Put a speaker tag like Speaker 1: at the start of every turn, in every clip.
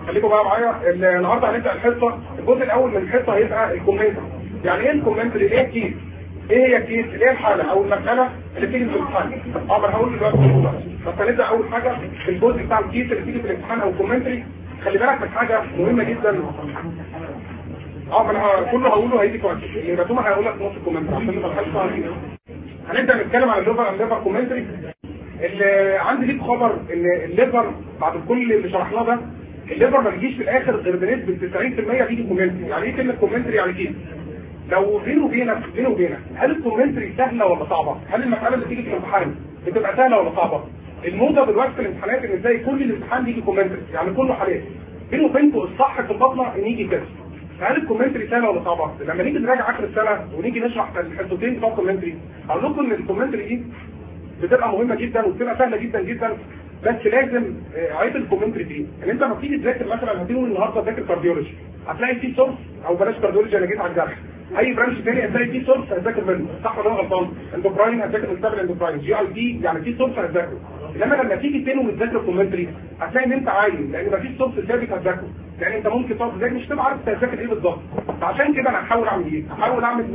Speaker 1: خليكم بقى معايا. النهارده هنبدا الحصه، الجزء الاول من الحصه هيبقى الكومنتري. يعني ايه الكومنتري؟ ايه الكيس؟ ايه هي الكيس؟ اللي هي الحاله او المساله اللي بتيجي في الامتحان. ما انا هقول دلوقتي بس هنبدا اول حاجه في الجزء بتاع الكيس اللي بتيجي في الامتحان او الكومنتري. خلي بالك من حاجه مهمه جدا. ما انا كله هقوله هيجي كويس، اللي رسومه هيقول لك نص الكومنتري عشان نبقى الحصه. هنبدا نتكلم عن الليفر كومنتري. اللي عندي ليك خبر ان الليفر بعد كل اللي شرحناه ده، الليفر ما بيجيش في الاخر غير بنسبه 90% بيجي كومنتري. يعني ايه كلمه كومنتري؟ يعني كده لو بيني وبينك هل الكومنتري سهله ولا صعبه؟ هل المساله اللي تيجي في الامتحان بتبقى سهله ولا صعبه؟ الموضه دلوقتي في الامتحانات ان ازاي كل الامتحان بيجي كومنتري، يعني كله حالات. بيني وبينكم الصح في البطنه ان يجي كده. هل الكومنتري سهله ولا صعبه؟ لما نيجي نراجع اخر السنه ونيجي نشرح الحصتين بتوع الكومنتري، اقول لكم ان الكومنتري دي بتبقى مهمه جدا وبتبقى سهله جدا جدا. بس لازم عيب الكومنتري فيه ان انت لما تيجي تذاكر مثلا هتقول النهارده ذاكر كارديولوجي، هتلاقي فيه سورس، او بلاش كارديولوجي انا جيت على الجرح، اي برانش ثاني هتلاقي فيه سورس هتذاكر منه، صح ولا انا غلطان؟ اندوكراين هتذاكر من كتاب الاندوكراين، جي اي دي يعني فيه سورس هتذاكره. انما لما تيجي تاني وتذاكر كومنتري هتلاقي ان انت عايم، لان مفيش سورس ثابت هتذاكره، يعني انت ممكن تقعد تذاكر مش تبقى عارف تذاكر ايه بالظبط. فعشان كده انا هحاول اعمل ايه؟ هحاول اعمل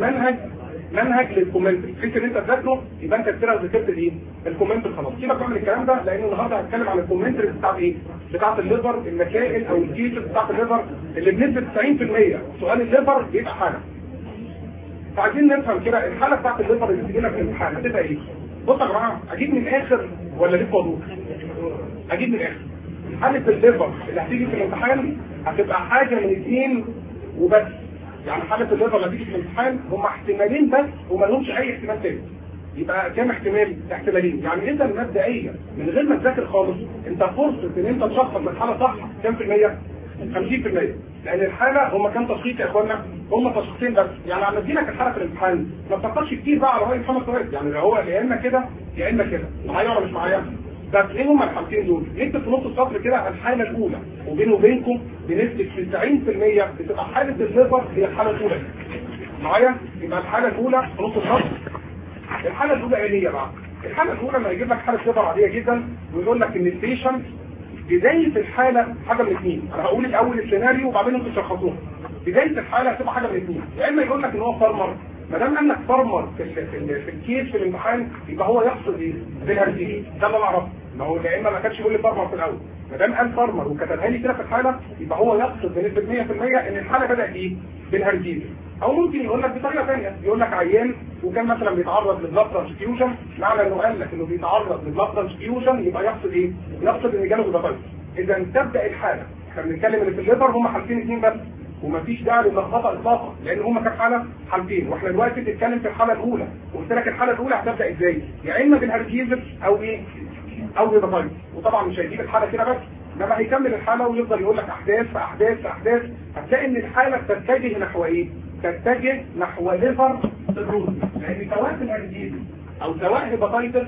Speaker 1: منهج للكومنتري، بحيث ان انت تذاكره يبقى انت كده ذاكرت الايه؟ الكومنتري خلاص. سيبك من الكلام ده، لان النهارده هتكلم عن الكومنتري بتاعت ايه؟ بتاعت الليفر، المسائل او الكيسز بتاعت الليفر اللي بنسبه 90% سؤال الليفر بيبقى حاله. فعايزين نفهم كده الحاله بتاعت الليفر اللي بتجي لك في الامتحان هتبقى ايه؟ بصوا يا جماعه، اجيب من الاخر ولا ليه وضوح؟ اجيب من الاخر. حاله الليفر اللي هتيجي في الامتحان هتبقى حاجه من اثنين وبس. يعني حالة الليفر اللي هتيجي في الامتحان هم احتمالين بس وما لهمش اي احتمال تاني. يبقى كام احتمال؟ احتمالين. يعني انت مبدئيا من غير ما تذاكر خالص انت فرصة ان انت تشخص الحالة صح كام في المية؟ 50%. لان الحالة هم كام تشخيص يا اخوانا؟ هم تشخيصين بس. يعني لما تجيلك الحالة في الامتحان ما بتفكرش كتير بقى على رأي محمد فؤاد، يعني هو يا اما كده يا اما كده، معايا ولا مش معايا؟ بس ايه هم الحالتين دول؟ نكتب في نص السطر كده الحاله الاولى، وبينه وبينكم بنسبه 90% بتبقى حاله الليفر هي الحاله الاولى. معايا؟ يبقى الحاله الاولى في نص السطر. الحاله الاولى ايه هي بقى؟ الحاله الاولى لما يجيب لك حاله ليفر عاديه جدا ويقول لك ان البيشنت بدايه الحاله حاجه من اثنين، انا هقول الاول السيناريو وبعدين انتوا تشخصوها. بدايه الحاله هتبقى حاجه من اثنين، يا اما يقول لك ان هو فارمر. ما دام قال لك فارمر في الكيس في الامتحان يبقى هو يقصد ايه؟ بالهرزيز. ده اللي انا اعرفه. ما هو يا اما ما كانش يقول لي فارمر في الاول، ما دام قال فارمر وكتبها لي كده في الحاله يبقى هو يقصد بنسبه 100% ان الحاله بدات ايه؟ بالهرزيز. او ممكن يقول لك بطريقه ثانيه، يقول لك عيان وكان مثلا بيتعرض لبلاد ترانسفيوجن، معنى انه قال لك انه بيتعرض لبلاد ترانسفيوجن يبقى يقصد ايه؟ يقصد ان جاله هيباتايتس. اذا تبدا الحاله، احنا بنتكلم ان في الليفر هم حالتين اثنين بس، ومفيش داعي للخطا اطلاقا، لان هما كام حاله؟ حالتين، واحنا دلوقتي بنتكلم في الحاله الاولى، وقلت لك الحاله الاولى هتبدا ازاي؟ يا اما بالهرجيزس او ايه؟ او هيباتايتس. وطبعا مش هيجيب الحاله كده بس، انما هيكمل الحاله ويفضل يقول لك احداث في احداث في احداث، هتلاقي ان الحاله تتجه نحو ايه؟ تتجه نحو ليفر سيروز، لان سواء الهرجيزس او سواء هيباتايتس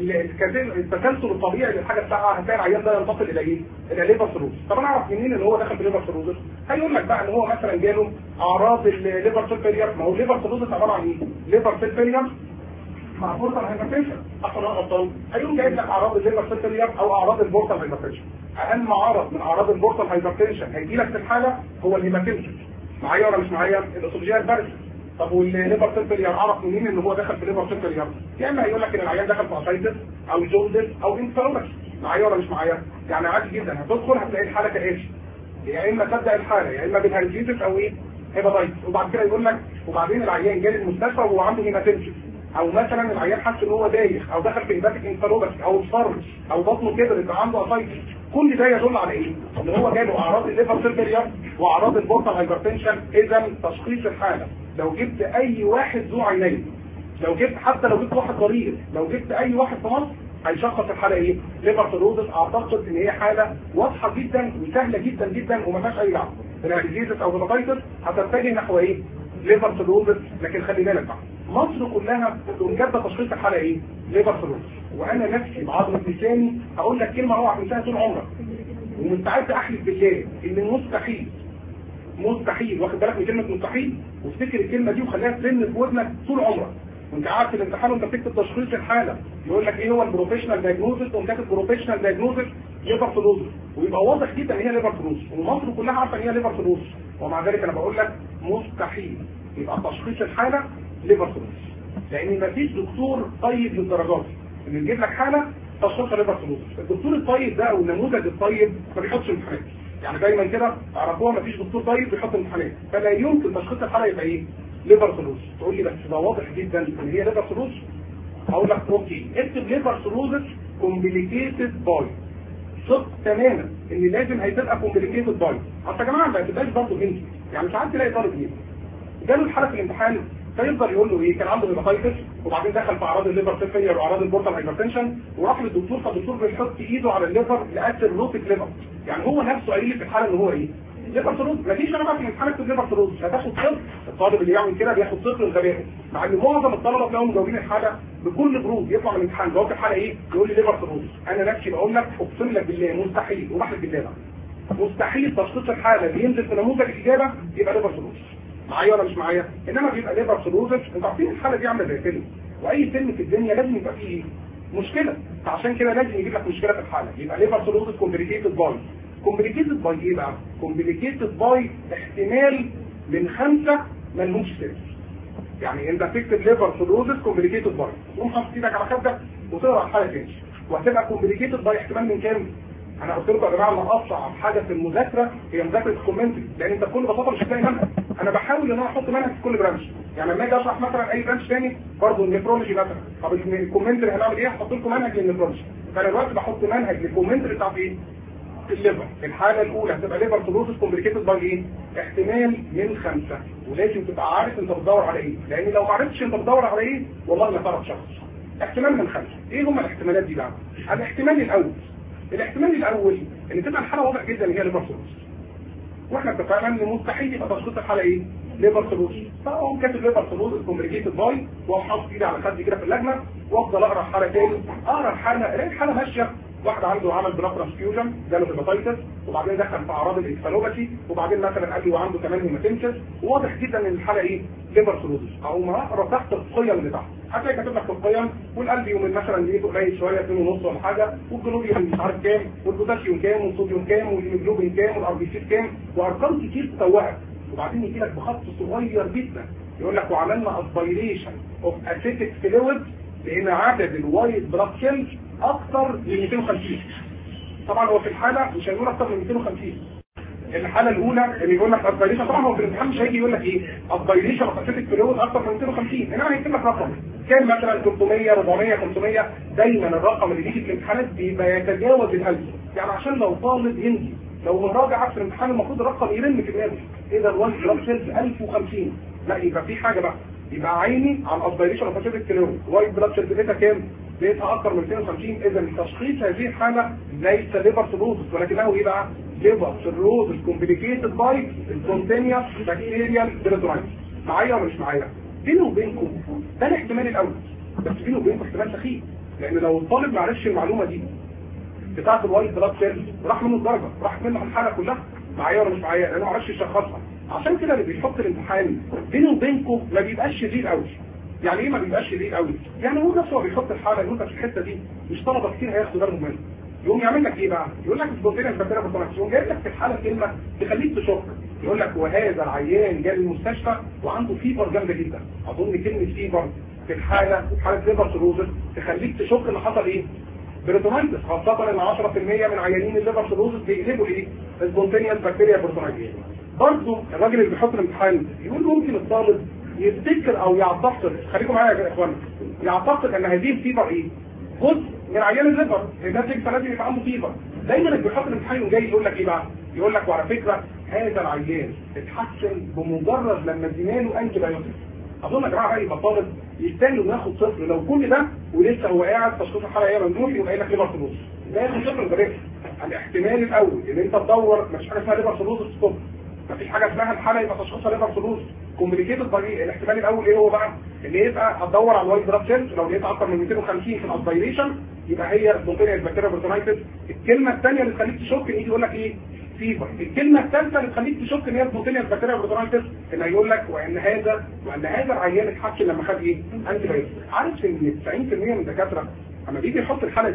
Speaker 1: التسلسل الطبيعي للحاجه بتاعها هتلاقي العيان ده ينتقل الى ايه؟ الى ليفر سيروز. طب انا اعرف منين ان هو دخل في ليفر سيروز؟ هيقول لك بقى ان هو مثلا جاله اعراض الليفر سيل فيلير. ما هو الليفر سيروز عباره عن ايه؟ ليفر سيل فيلير مع بورتال هايبرتنشن، صح ولا غلطان؟ هيقوم جايب لك اعراض الليفر سيل فيلير او اعراض البورتال هايبرتنشن. اهم عرض من اعراض البورتال هايبرتنشن هيجي لك في الحاله هو الهيماتنشن. معايا ولا مش معايا؟ الاسوفيجيال بارس. طب والليفر سيل فيلير اعرف منين ان هو دخل في ليفر سيل فيلير؟ يا اما هيقول لك ان العيان دخل في اسايتس او جوندس او انفلاماتوري. معايا ولا مش معايا؟ يعني عادي جدا هتدخل هتلاقي الحاله كايش، يا اما تبدا الحاله يا اما بالهرجيزس او ايه؟ هيباتايتس. وبعد كده يقول لك وبعدين العيان جاي المستشفى وهو عنده هيماتنشن، او مثلا العيان حس ان هو دايخ او دخل في هيباتيك انفلاماتوري او اصفر او بطنه كبر يبقى عنده اسايتس. كل ده يدل على ايه؟ ان هو جاله اعراض الليفر سيل فيلير واعراض البورتال هايبرتنشن. اذا تشخيص الحاله لو جبت اي واحد ذو عينين، لو جبت حتى لو جبت واحد ضرير، لو جبت اي واحد في مصر هيشخص الحاله ايه؟ ليفر سيروزس. اعتقد ان هي حاله واضحه جدا وسهله جدا جدا وما فيهاش اي لعب. الهرجيزس او هيباتايتس هتتجه نحو ايه؟ ليفر سيروزس. لكن خلي بالك بقى مصر كلها بتجد تشخيص الحاله ايه؟ ليفر سيروزس. وانا نفسي بعض لساني هقول لك كلمه اوعى تنساها طول عمرك، ومستعد احلف بالله ان مستحيل واخد بالك من كلمه مستحيل، وافتكر الكلمه دي وخليها ترن في ودنك طول عمرك وانت قاعد في الامتحان وانت بتكتب تشخيص الحاله. يقول لك ايه هو البروفيشنال دايجنوزس، وانت كاتب بروفيشنال دايجنوزس ليفر سيروزس، ويبقى واضح جدا ان هي ليفر سيروزس ومصر كلها عارفه ان هي ليفر سيروزس، ومع ذلك انا بقول لك مستحيل يبقى تشخيص الحاله ليفر سيروزس، لان مفيش دكتور طيب للدرجات ان يجيب لك حاله تشخيصها ليفر سيروزس. الدكتور الطيب ده او النموذج الطيب ما بيحطش امتحانات، يعني دايما كده اعرفوها مفيش دكتور طيب بيحط امتحانات، فلا يمكن تشخيص الحاله يبقى ايه؟ ليفر سيروزس. تقول لي بس ده واضح جدا ان هي ليفر سيروزس، هقول لك اوكي اكتب ليفر سيروزس كومبليكيتد باي، ثق تماما ان لازم هتبقى كومبليكيتد باي. اصل يا جماعه ما تبقاش برضه هندي، يعني ساعات تلاقي طالب هندي جاله الحاله في الامتحان فيفضل يقول له ايه؟ كان عنده هيباتايتس وبعدين دخل في اعراض الليفر سيل فيلير واعراض البورتال هايبرتنشن وراح للدكتور، فالدكتور بيحط ايده على الليفر لقى روتيك ليفر، يعني هو نفسه قايل لي في الحاله ان هو ايه؟ ليفر سيروز. مفيش انا بقى في الامتحان اكتب ليفر سيروز هتاخد صفر، الطالب اللي يعمل كده بياخد صفر وغباء، مع ان معظم الطلبه تلاقيهم مجاوبين الحاله بكل برود، يطلع من الامتحان جاوب الحاله ايه؟ يقول لي ليفر سيروز. انا نفسي بقول لك اقسم لك بالله مستحيل، وبحلف بالله بقى مستحيل تشخيص الحاله اللي ينزل في نموذج الاجابه يبقى ليفر سيروز. معايا ولا مش معايا؟ انما بيبقى ليفر سيروزس. انتوا عارفين الحاله دي عامله زي فيلم، واي فيلم في الدنيا لازم يبقى فيه مشكله، فعشان كده لازم يجيب لك مشكله في الحاله. يبقى ليفر سيروزس كومبليكيتد باي. كومبليكيتد باي ايه بقى؟ كومبليكيتد باي احتمال من 5 ملهمش سيرس. يعني انت تكتب ليفر سيروزس كومبليكيتد باي، تقوم حاطط ايدك على خدك وتقرا الحاله تاني، وهتبقى كومبليكيتد باي احتمال من كام؟ انا قلت لكم يا جماعه ان اصعب حاجه في المذاكره هي مذاكره الكومنتري، لان انت بكل بساطه مش هتلاقي منهج. انا بحاول ان انا احط منهج في كل برانش، يعني لما اجي اشرح مثلا اي برانش ثاني برضه النفرولوجي مثلا، طب الكومنتري هنعمل ايه؟ هحط لكم منهج للنفرولوجي، فانا دلوقتي بحط منهج للكومنتري بتاع ايه؟ الليفر. الحاله الاولى هتبقى ليفر سيروزس كومبليكيتد باي ايه؟ احتمال من 5، ولازم تبقى عارف انت بتدور على ايه، لان لو ما عرفتش انت بتدور على ايه والله ما تعرف شخص. احتمال من 5، ايه هم الاحتمالات دي بقى؟ الاحتمال الاول ان تبقى الحاله واضح جدا ان هي ليفر سيروزس، واحنا اتفقنا ان مستحيل يبقى تشخيص الحاله ايه؟ ليفر سيروزس. فاقوم كاتب ليفر سيروزس كومبليكيتد باي، واقوم حاطط ايدي على خدي كده في اللجنه وافضل اقرا الحاله تاني، اقرا الحاله الاقي الحاله ماشيه. واحد عنده عمل بلاك ترانسفيوجن جاله هيباتايتس وبعدين دخل في اعراض الانفالوباثي وبعدين مثلا قال لي وعنده كمان هيماتيمسس، وواضح جدا ان الحاله ايه؟ ليفر سيروزس. اقوم اقرا تحت القيم اللي تحت، هتلاقي كاتب لك في القيم والقلب يوم مثلا لقيته قليل شويه 2.5 ولا حاجه، والجلوبيوم مش عارف كام، والبوتاسيوم كام، والصوديوم كام، والهيموجلوبين كام، والار بي سي كام، وارقام كتير تتوهك. وبعدين يجي لك بخط صغير جدا يقول لك وعملنا اسبيريشن اوف اسيتيك فلويد لان عدد الوايت بلاد سيلز اكثر من 250. طبعا هو في الحاله مش هيقول اكثر من 250. الحاله الاولى اللي يقول لك اسبيريشن، طبعا هو في الامتحان مش هيجي يقول لك ايه اسبيريشن اوف اسيتيك فلويد اكثر من 250، انما هيكتب لك رقم كان مثلا 300 400 500. دايما الرقم اللي بيجي في الامتحانات بيبقى يتجاوز ال1000، يعني عشان لو طالب هندي لو مراجع في الامتحان المفروض الرقم يرن في دماغه، ايه ده الوايت بلاد سيلز 1050. لا يبقى في حاجه بقى، يبقى عيني على الاسبيريشن اوف اسيتيك فلويد، وايت بلاد سيلز داتا كام؟ داتا اكثر من 250. اذا تشخيص هذه الحاله ليس ليفر سيروزس ولكنه ايه بقى؟ ليفر سيروزس كومبليكيتد باي سبونتينيوس بكتيريال بيرتونايتس. معايا ولا مش معايا؟ بيني وبينكم ده الاحتمال الاول، بس بيني وبينكم احتمال سخيف، لان لو الطالب ما عرفش المعلومه دي بتاعت الوايت بلاد سيلز راح منه الدرجه، راح منه الحاله كلها. معايا ولا مش معايا؟ لانه ما عرفش يشخصها. عشان كده اللي بيحط الامتحان بيني وبينكم ما بيبقاش شديد قوي. يعني ايه ما بيبقاش شديد قوي؟ يعني هو نفسه بيحط الحاله يقول لك في الحته دي مش طلبه كتير هياخدوا بالهم منها، يقوم يعمل لك ايه بقى؟ يقول لك سبونتينيوس بكتيريا بيرتونايتس، يقوم جايب لك في الحاله كلمه تخليك تشك، يقول لك وهذا العيان جاء المستشفى وعنده فيبر جامده جدا. اظن كلمه فيبر في الحاله ليفر سيروزس تخليك تشك ان حصل ايه؟ بيرتونايتس، خاصه ان 10% من عيانين الليفر سيروزس بيقلبوا ايه؟ سبونتينيوس بكتيريا بيرتونايتس. برضه الراجل اللي بيحط الامتحان يقول ممكن الطالب يفتكر او يعتقد، خليكم معايا يا اخوانا، يعتقد ان هذه الفيبر ايه؟ جزء من عيان الليفر، الناس لازم يبقى عنده فيبر. دايما اللي بيحط الامتحان جاي يقول لك ايه بقى؟ يقول لك وعلى فكره هذا العيان اتحسن بمجرد لما ادينا له انتي بايوتيك. اظن يا جماعه يبقى طالب يستاهل انه ياخد صفر لو كل ده ولسه هو قاعد تشخيص الحاله ايه ممنوع يبقى قايل لك ليفر سيروزس. ده ياخد صفر ده. الاحتمال الاول ان انت تدور مفيش حاجه اسمها ليفر سيروزس ستوب، مفيش حاجه اسمها الحاله يبقى تشخيصها ليفر سيروزس كومبليكيتد باي. الاحتمال الاول ايه هو بقى؟ ان يبقى هتدور على الوايت بلاد سيلز، لو لقيت اكتر من 250 في الاسبيريشن يبقى هي سبونتينيوس بكتيريا بيرتونايتس. الكلمه الثانيه اللي تخليك تشك ان يجي يقول لك ايه؟ فيبر. الكلمه الثالثه اللي تخليك تشك ان هي سبونتينيوس بكتيريا بيرتونايتس ان هيقول لك وان هذا العيان اتحسن لما خد ايه؟ انتي بايوتيك. عارف ان 90% من الدكاتره لما بيجي يحط الحاله دي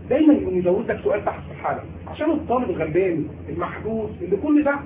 Speaker 1: دايما يقوم يزود لك سؤال تحت في الحاله عشان الطالب الغلبان المحدود اللي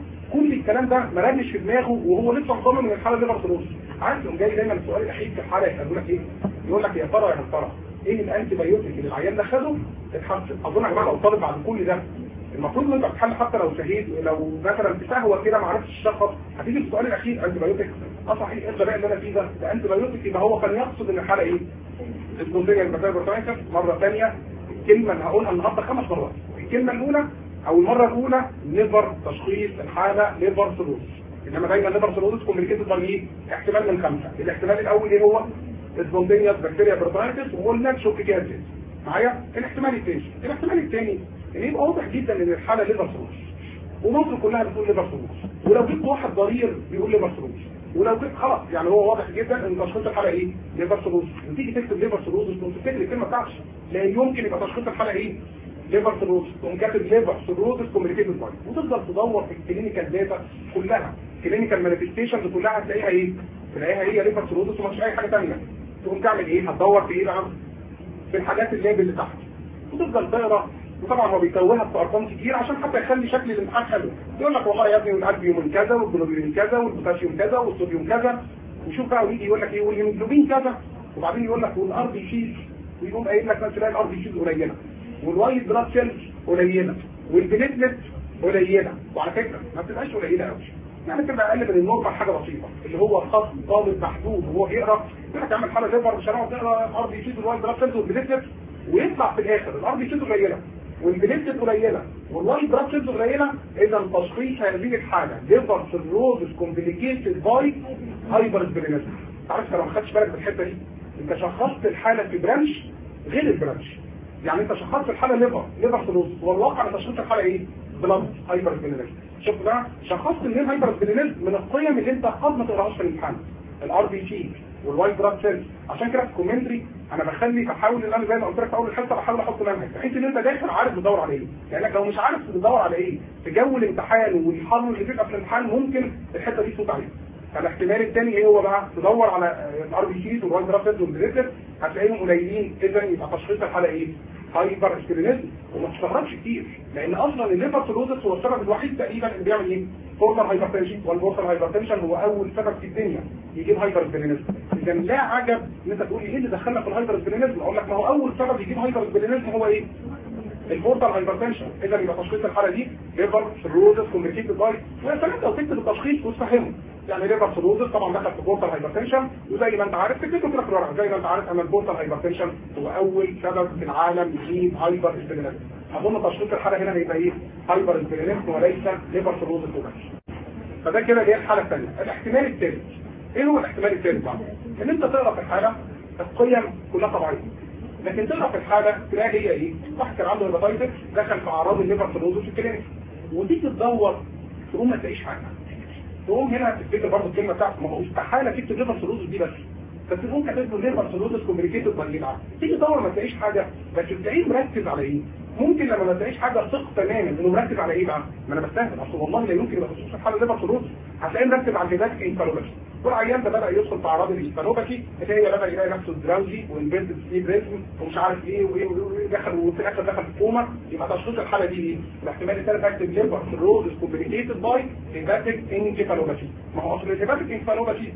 Speaker 1: كل الكلام ده مرنش في دماغه وهو لسه مصمم من الحاله ليفر سيروز. عارف يقوم جاي دايما السؤال الاخير في الحاله يقول لك ايه؟ يقول لك يا ترى يا ترى ايه الانتي بايوتيك اللي العيان ده خده اتحسن. اظن يا جماعه لو الطالب بعد كل ده المفروض ان انت بتحل حتى لو شهيد لو مثلا في سهوه كده ما عرفتش تشخص هتيجي السؤال الاخير انتي بايوتيك صحيح ايه الغباء اللي انا فيه ده انتي بايوتيك يبقى هو كان يقصد ان الحاله ايه؟ السبونتينيا البكتيريا مره ثانيه الكلمه اللي هقولها النهارده 5 مرات. الكلمه الاولى او المره الاولى ليفر تشخيص الحاله ليفر سيروز. انما دايما ليفر سيروز كومبليكيتد باي ايه؟ احتمال من 5. الاحتمال الاول ايه هو؟ السبونتينيا بكتيريا بروتايتس وقلنا شوك كده معايا. الاحتمال الثاني ان يبقى واضح جدا ان الحاله ليفر سيروز ومصر كلها بتقول ليفر سيروز ولو جبت واحد ضرير بيقول ليفر سيروز ولو جبت خلاص يعني هو واضح جدا ان تشخيص الحاله ايه؟ ليفر سيروز. وتيجي تكتب ليفر سيروز وتفتكر الكلمه بتاعتش لا يمكن يبقى تشخيص الحاله ايه؟ ليفر سيروز. تقوم كاتب ليفر سيروز كوميونيكيتد باي وتفضل تدور في الكلينيكال داتا كلها كلينيكال مانيفستيشنز كلها هتلاقيها ايه؟ تلاقيها هي ليفر سيروز ومش اي حاجه ثانيه. تقوم تعمل ايه؟ هتدور في ايه بقى؟ في الحاجات الليبل اللي تحت وتفضل تقرا. وطبعا هو بيتوهها في ارقام كتير عشان حتى يخلي شكل الامتحان حلو. يقول لك والله يا ابني الالبيوم كذا والجلوبين كذا والبوتاسيوم كذا والصوديوم كذا وشوف بقى ويجي يقول لك ايه والهيموجلوبين كذا وبعدين يقول لك والار بي سي ويقوم قايل لك مثلا الار بي سي قليله والوايت بلاد سيلز قليله والبليتلت قليله. وعلى فكره ما بتبقاش قليله قوي يعني بتبقى اقل من النورمال حاجه بسيطه اللي هو خاص طالب محدود وهو بيقرا يقول لك اعمل حاله ليفر مش هنقعد نقرا الار بي سي والوايت بلاد سيلز والبليتلت ويطلع في الاخر الار بي سي قليله والبليتلت قليله والوايت بلاد سيلز قليله. اذا تشخيص هذه الحاله ليفر سيروز كومبليكيتد باي هايبر سبلينيزم. عارف لو ما خدتش بالك من الحته دي انت شخصت الحاله في برانش غير البرانش. يعني انت شخصت الحاله ليفر سيروز والواقع ان تشخيص الحاله ايه؟ بلاد هايبر سبلينيزم. شوف بقى شخصت منين هايبر سبلينيزم من القيم اللي انت قد ما تقراهاش في الامتحان الار بي سي والوايت بلاد سيلز. عشان كده في الكومنتري انا بحاول ان انا زي ما قلت لك في اول الحصه بحاول احط منهج بحيث ان انت داخل عارف بتدور على ايه. لانك لو مش عارف بتدور على ايه في جو الامتحان والحر اللي بيبقى في الامتحان ممكن الحته دي تفوت عليك. فالاحتمال الثاني ايه هو بقى؟ تدور على الار بي سي والوايت بلاد سيلز والبليتلت هتلاقيهم قليلين. اذا يبقى تشخيص الحاله ايه؟ هايبر سبلينيزم. وما تستغربش كتير لان اصلا الليفر سيروزس هو السبب الوحيد تقريبا اللي بيعمل ايه؟ بورتال هايبرتنشن والبورتال هايبرتنشن هو اول سبب في الدنيا يجيب هايبر سبلينيزم. اذا لا عجب ان انت تقول لي ايه اللي دخلنا في الهايبر سبلينيزم؟ اقول لك ما هو اول سبب يجيب هايبر سبلينيزم هو ايه؟ البورتال هايبرتنشن. اذا يبقى تشخيص الحاله دي ليفر سيروزس كومبليكيتد باي وانت لو تكتب التشخيص وتفهمه يعني ليفر سيروزس طبعا دخل في بورتال هايبرتنشن وزي ما انت عارف تكتبه كده في الورقه زي ما انت عارف ان البورتال هايبرتنشن هو اول سبب في العالم يجيب هايبر سبلينيزم. اظن تشخيص الحاله هنا هيبقى ايه؟ هايبر سبلينيزم وليس ليفر سيروزس وبس. فده كده اللي هي الحاله الثانيه. الاحتمال الثالث ايه هو الاحتمال الثالث بقى؟ ان انت تقرا في الحاله القيم كلها طبيعيه لكن تقرا في الحاله تلاقي هي ايه؟ واحد كان عنده هيباتايتس دخل في اعراض الليفر سيروزس في الكلينيك وتيجي تدور تقوم ما تلاقيش حاجه. تقوم هنا تفتكر برضه الكلمه بتاعته ما هو استحاله تكتب ليفر سيروزس دي بس تقوم كاتب له ليفر سيروزس كومبليكيتد باي تيجي تدور ما تلاقيش حاجه بس تلاقيه مركز على ايه؟ ممكن لما ما تلاقيش حاجه ثق تماما انه مركز على ايه بقى؟ ما انا بستهبل اصل والله لا يمكن يبقى خصوصا في حاله ليفر سيروزس هتلاقيه مركز على الهيباتيك انفالوباثي. والعيان ده بدا يدخل في اعراض الانفالوباثي هي بدا يلاقي نفسه دراوزي وانفيرتد سليب ريتم ومش عارف ايه وايه ودخل وفي الاخر دخل في كوما. يبقى تشخيص الحاله دي ايه؟ الاحتمال الثالث اكتب ليفر سيروزس كومبليكيتد باي هيباتيك انفالوباثي. ما هو اصل الهيباتيك انفالوباثي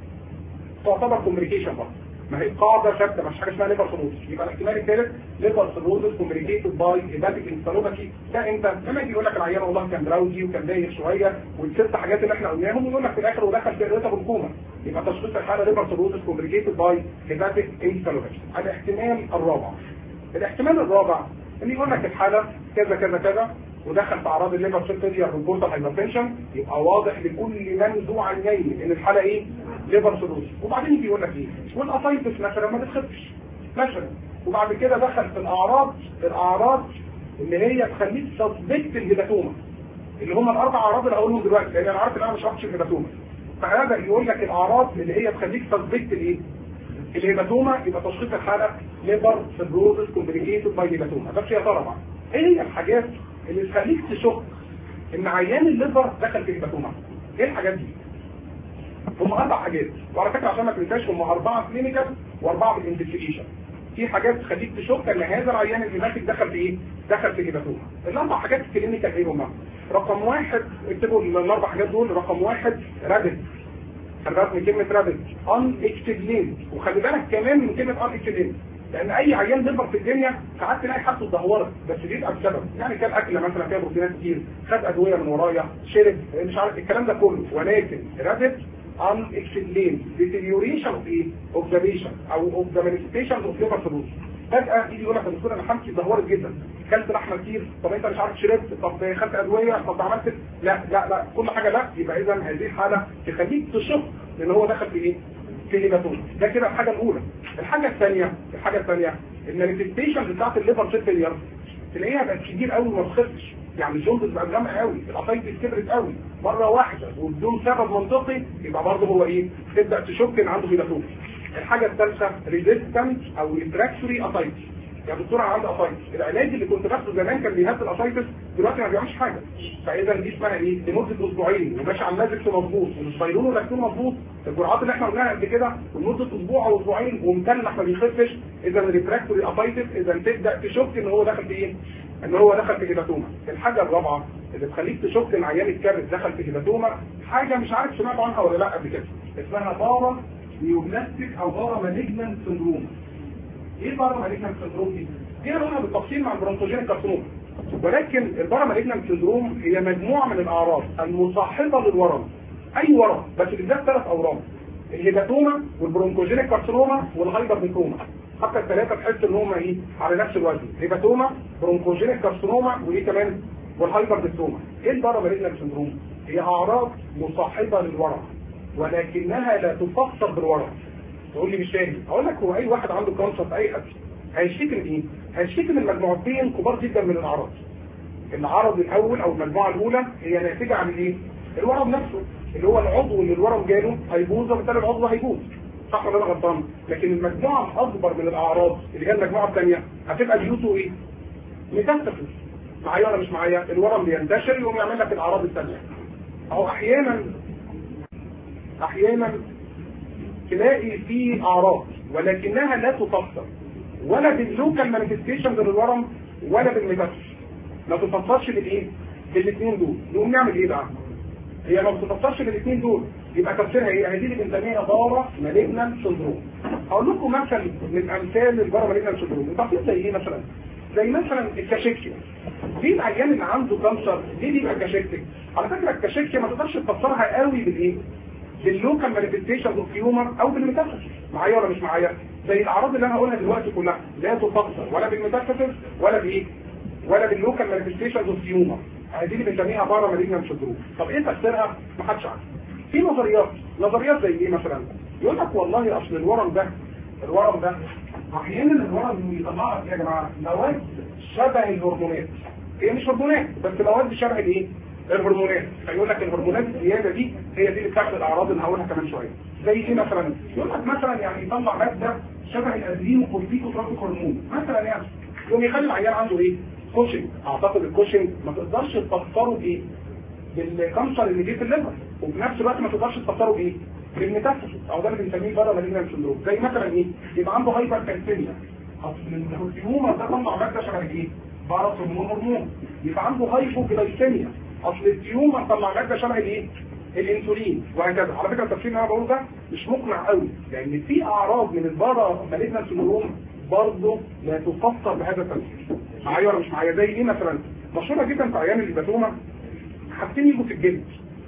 Speaker 1: تعتبر كومبليكيشن برضه ما هي قاعده ثابته مش حاجه اسمها ليفر سيروزس. يبقى الاحتمال الثالث ليفر سيروزس كومبليكيتد باي هيباتيك انفالوباثي. ده انت لما يجي يقول لك العيان والله كان دراوزي وكان دايخ شويه والست حاجات اللي احنا قلناهم ويقول لك في الاخر ودخل في الريتا بالكوما يبقى تشخيص الحاله ليفر سيروزس كومبليكيتد باي هيباتيك انفالوباثي. الاحتمال الرابع ان يقول لك الحاله كذا كذا كذا ودخل في اعراض الليفر سيل فيلير والبورتال هايبرتنشن يبقى واضح لكل من ذو عينين ان الحاله ايه؟ ليفر سيروزس. وبعدين يجي يقول لك ايه؟ والاسايتس مثلا ما بتخفش مثلا وبعد كده دخل في الاعراض اللي هي تخليك تثبت الهيباتوما اللي هم الاربع اعراض اللي هقولهم دلوقتي لان انا عارف ان انا مش هحكي الهيباتوما. فهذا يقول لك الاعراض اللي هي تخليك تثبت الايه؟ الهيباتوما. يبقى تشخيص الحاله ليفر سيروزس كومبليكيتد باي هيباتوما. بس يا ترى بقى ايه هي الحاجات اللي تخليك تشك ان عيان الليفر دخل في الهيباتوما؟ ايه الحاجات دي؟ هم 4 حاجات وعلى فكره عشان ما تنساش هم 4 كلينيكال و4 بالانفستيجيشن. في حاجات تخليك تشك ان هذا العيان الهيباتيك دخل في ايه؟ دخل في هيباتوما. الاربع حاجات الكلينيكال ايه هم؟ رقم واحد، اكتبوا الاربع حاجات دول. رقم واحد رابد، خلي بالك من كلمه رابد، ان اكسبلين، وخلي بالك كمان من كلمه ان اكسبلين، لان اي عيان بيكبر في الدنيا ساعات تلاقي حالته اتدهورت، بس بيبقى بسبب يعني كان اكله مثلا فيها بروتينات كتير، خد ادويه من ورايا، شرب، مش عارف الكلام ده كله. ولكن رابد ان اكسبلين ديتيريوريشن اوف ايه؟ اوف ذا بيشنت او اوف ذا مانيفستيشن اوف ليفر سيروز. فجاه يجي يقول لك يا دكتور انا حالتي اتدهورت جدا، كلت لحمه كتير، طب انت مش عارف شربت، طب خدت ادويه، طب عملت، لا لا لا، كل حاجه لا. يبقى اذا هذه الحاله تخليك تشك ان هو دخل في ايه؟ في هيباتوما. ده كده الحاجه الاولى. الحاجه الثانيه المانيفستيشن بتاعت الليفر سيل فيلير تلاقيها بقت كبير قوي وما تخفش، يعني الجلد بقى غامق قوي، الاسايتس كبرت قوي مره واحده وبدون سبب منطقي، يبقى برضه هو ايه؟ تبدا تشك ان عنده هيباتوما. الحاجه الثالثه ريزيستنت او ريفراكتوري اسايتس. يا دكتور انا عندي اسايتس، العلاج اللي كنت باخده زمان كان بيهدي الاسايتس، دلوقتي ما بيعملش حاجه. فاذا دي اسمها ايه؟ لمده اسبوعين وماشي على المازكس مظبوط والسبايرون واللاكتون مظبوط، الجرعات اللي احنا قلناها قبل كده ولمده اسبوع او اسبوعين ومتلح ما بيخفش، اذا ريفراكتوري اسايتس، اذا تبدا تشك ان هو دخل في ايه؟ ان هو دخل في هيباتوما. الحاجه الرابعه اللي تخليك تشك ان عيان الكبد دخل في هيباتوما، حاجه مش عارف سمعت عنها ولا لا قبل كده، اسمها بارا نيوبلاستيك او بارا مالجنانت سندروم. ايه بارا مالجنانت سندروم دي؟ دي قلنا بالتفصيل مع البرونكوجينيك كارسينوما، ولكن البارا مالجنانت سندروم هي مجموعه من الاعراض المصاحبه للورم، اي ورم، بس بالذات 3 اورام، الهيباتوما والبرونكوجينيك كارسينوما والهايبر نيكروما، حتى الثلاثه تحس ان هم ايه؟ على نفس الوزن، هيباتوما، برونكوجينيك كارسينوما، وايه كمان؟ والهايبر نيكروما. ايه البارا مالجنانت سندروم؟ هي اعراض مصاحبه للورم ولكنها لا تفسر بالورم. تقول لي مش فاهم، اقول لك هو اي واحد عنده كانسر في اي حد هيشتكي من ايه؟ هيشتكي من مجموعتين كبار جدا من الاعراض. العرض الاول او المجموعه الاولى هي ناتجه عن ايه؟ الورم نفسه، اللي هو العضو اللي الورم جاله هيبوظ وبالتالي العضو هيبوظ، صح ولا انا غلطان؟ لكن المجموعه الاكبر من الاعراض اللي هي المجموعه الثانيه هتبقى ديوتو ايه؟ ميتاستاسيس. معايا ولا مش معايا؟ الورم بينتشر يقوم يعمل لك الاعراض الثانيه. او احيانا تلاقي في اعراض ولكنها لا تفسر ولا باللوكال مانيفستيشن للورم ولا بالميتاستاسيس، ما تفسرش بالايه؟ بالاثنين دول. نقوم نعمل ايه بقى؟ هي ما بتفسرش بالاثنين دول، يبقى تفسيرها ايه؟ هذه اللي بنسميها بارا مالجنانت سندروم. هقول لكم مثل من امثال البارا مالجنانت سندروم، تفسير زي ايه مثلا؟ زي مثلا الكاشيكيا. في العيان اللي عنده كانسر ليه بيبقى كاشيكيا؟ على فكره الكاشيكيا ما تقدرش تفسرها قوي بالايه؟ باللوكال مانيفستيشن اوف هيومر او بالميتاستاسيس. معايا ولا مش معايا؟ زي الاعراض اللي انا هقولها دلوقتي كلها لا تفسر ولا بالميتاستاسيس ولا بايه؟ ولا باللوكال مانيفستيشن اوف هيومر. هذه اللي بنسميها بارا مالجنانت سندروم. طب ايه تفسيرها؟ ما حدش عارف. في نظريات زي ايه مثلا؟ يقول لك والله اصل الورم ده احيانا الورم بيطلع لك يا جماعه مواد شبه الهرمونات. هي مش هرمونات بس مواد شبه الايه؟ الهرمونات. فيقول لك الهرمونات الزياده دي هي دي اللي بتعمل الاعراض اللي هقولها كمان شويه. زي ايه مثلا؟ يقول لك مثلا يعني يطلع ماده شبه الادرينو كورتيكوتروبيك هرمون مثلا، يعني يقوم يخلي العيان عنده ايه؟ كوشنج. اعتقد الكوشنج ما تقدرش تفسره بايه؟ بالكانسر اللي جه في الليفر، وفي نفس الوقت ما تقدرش تفسره بايه؟ بالميتاستاسيس، او ده اللي بنسميه بارا مالجنانت سندروم. زي مثلا ايه؟ يبقى عنده هايبر كالسيميا، اصل الهرمون ده طلع ماده شبه ايه؟ بارا هرمون. يبقى عنده هايبوجلايسيميا، اصل التيومر طلع ماده شبه الايه؟ الانسولين، وهكذا. على فكره التفسير اللي انا بقوله ده مش مقنع قوي، لان في اعراض من البارا مالجنانت سندروم برضه لا تفسر بهذا التفسير. معايا ولا مش معايا؟ زي ايه مثلا؟ مشهوره جدا في عيان الهيباتوما حاجتين يجوا في الجلد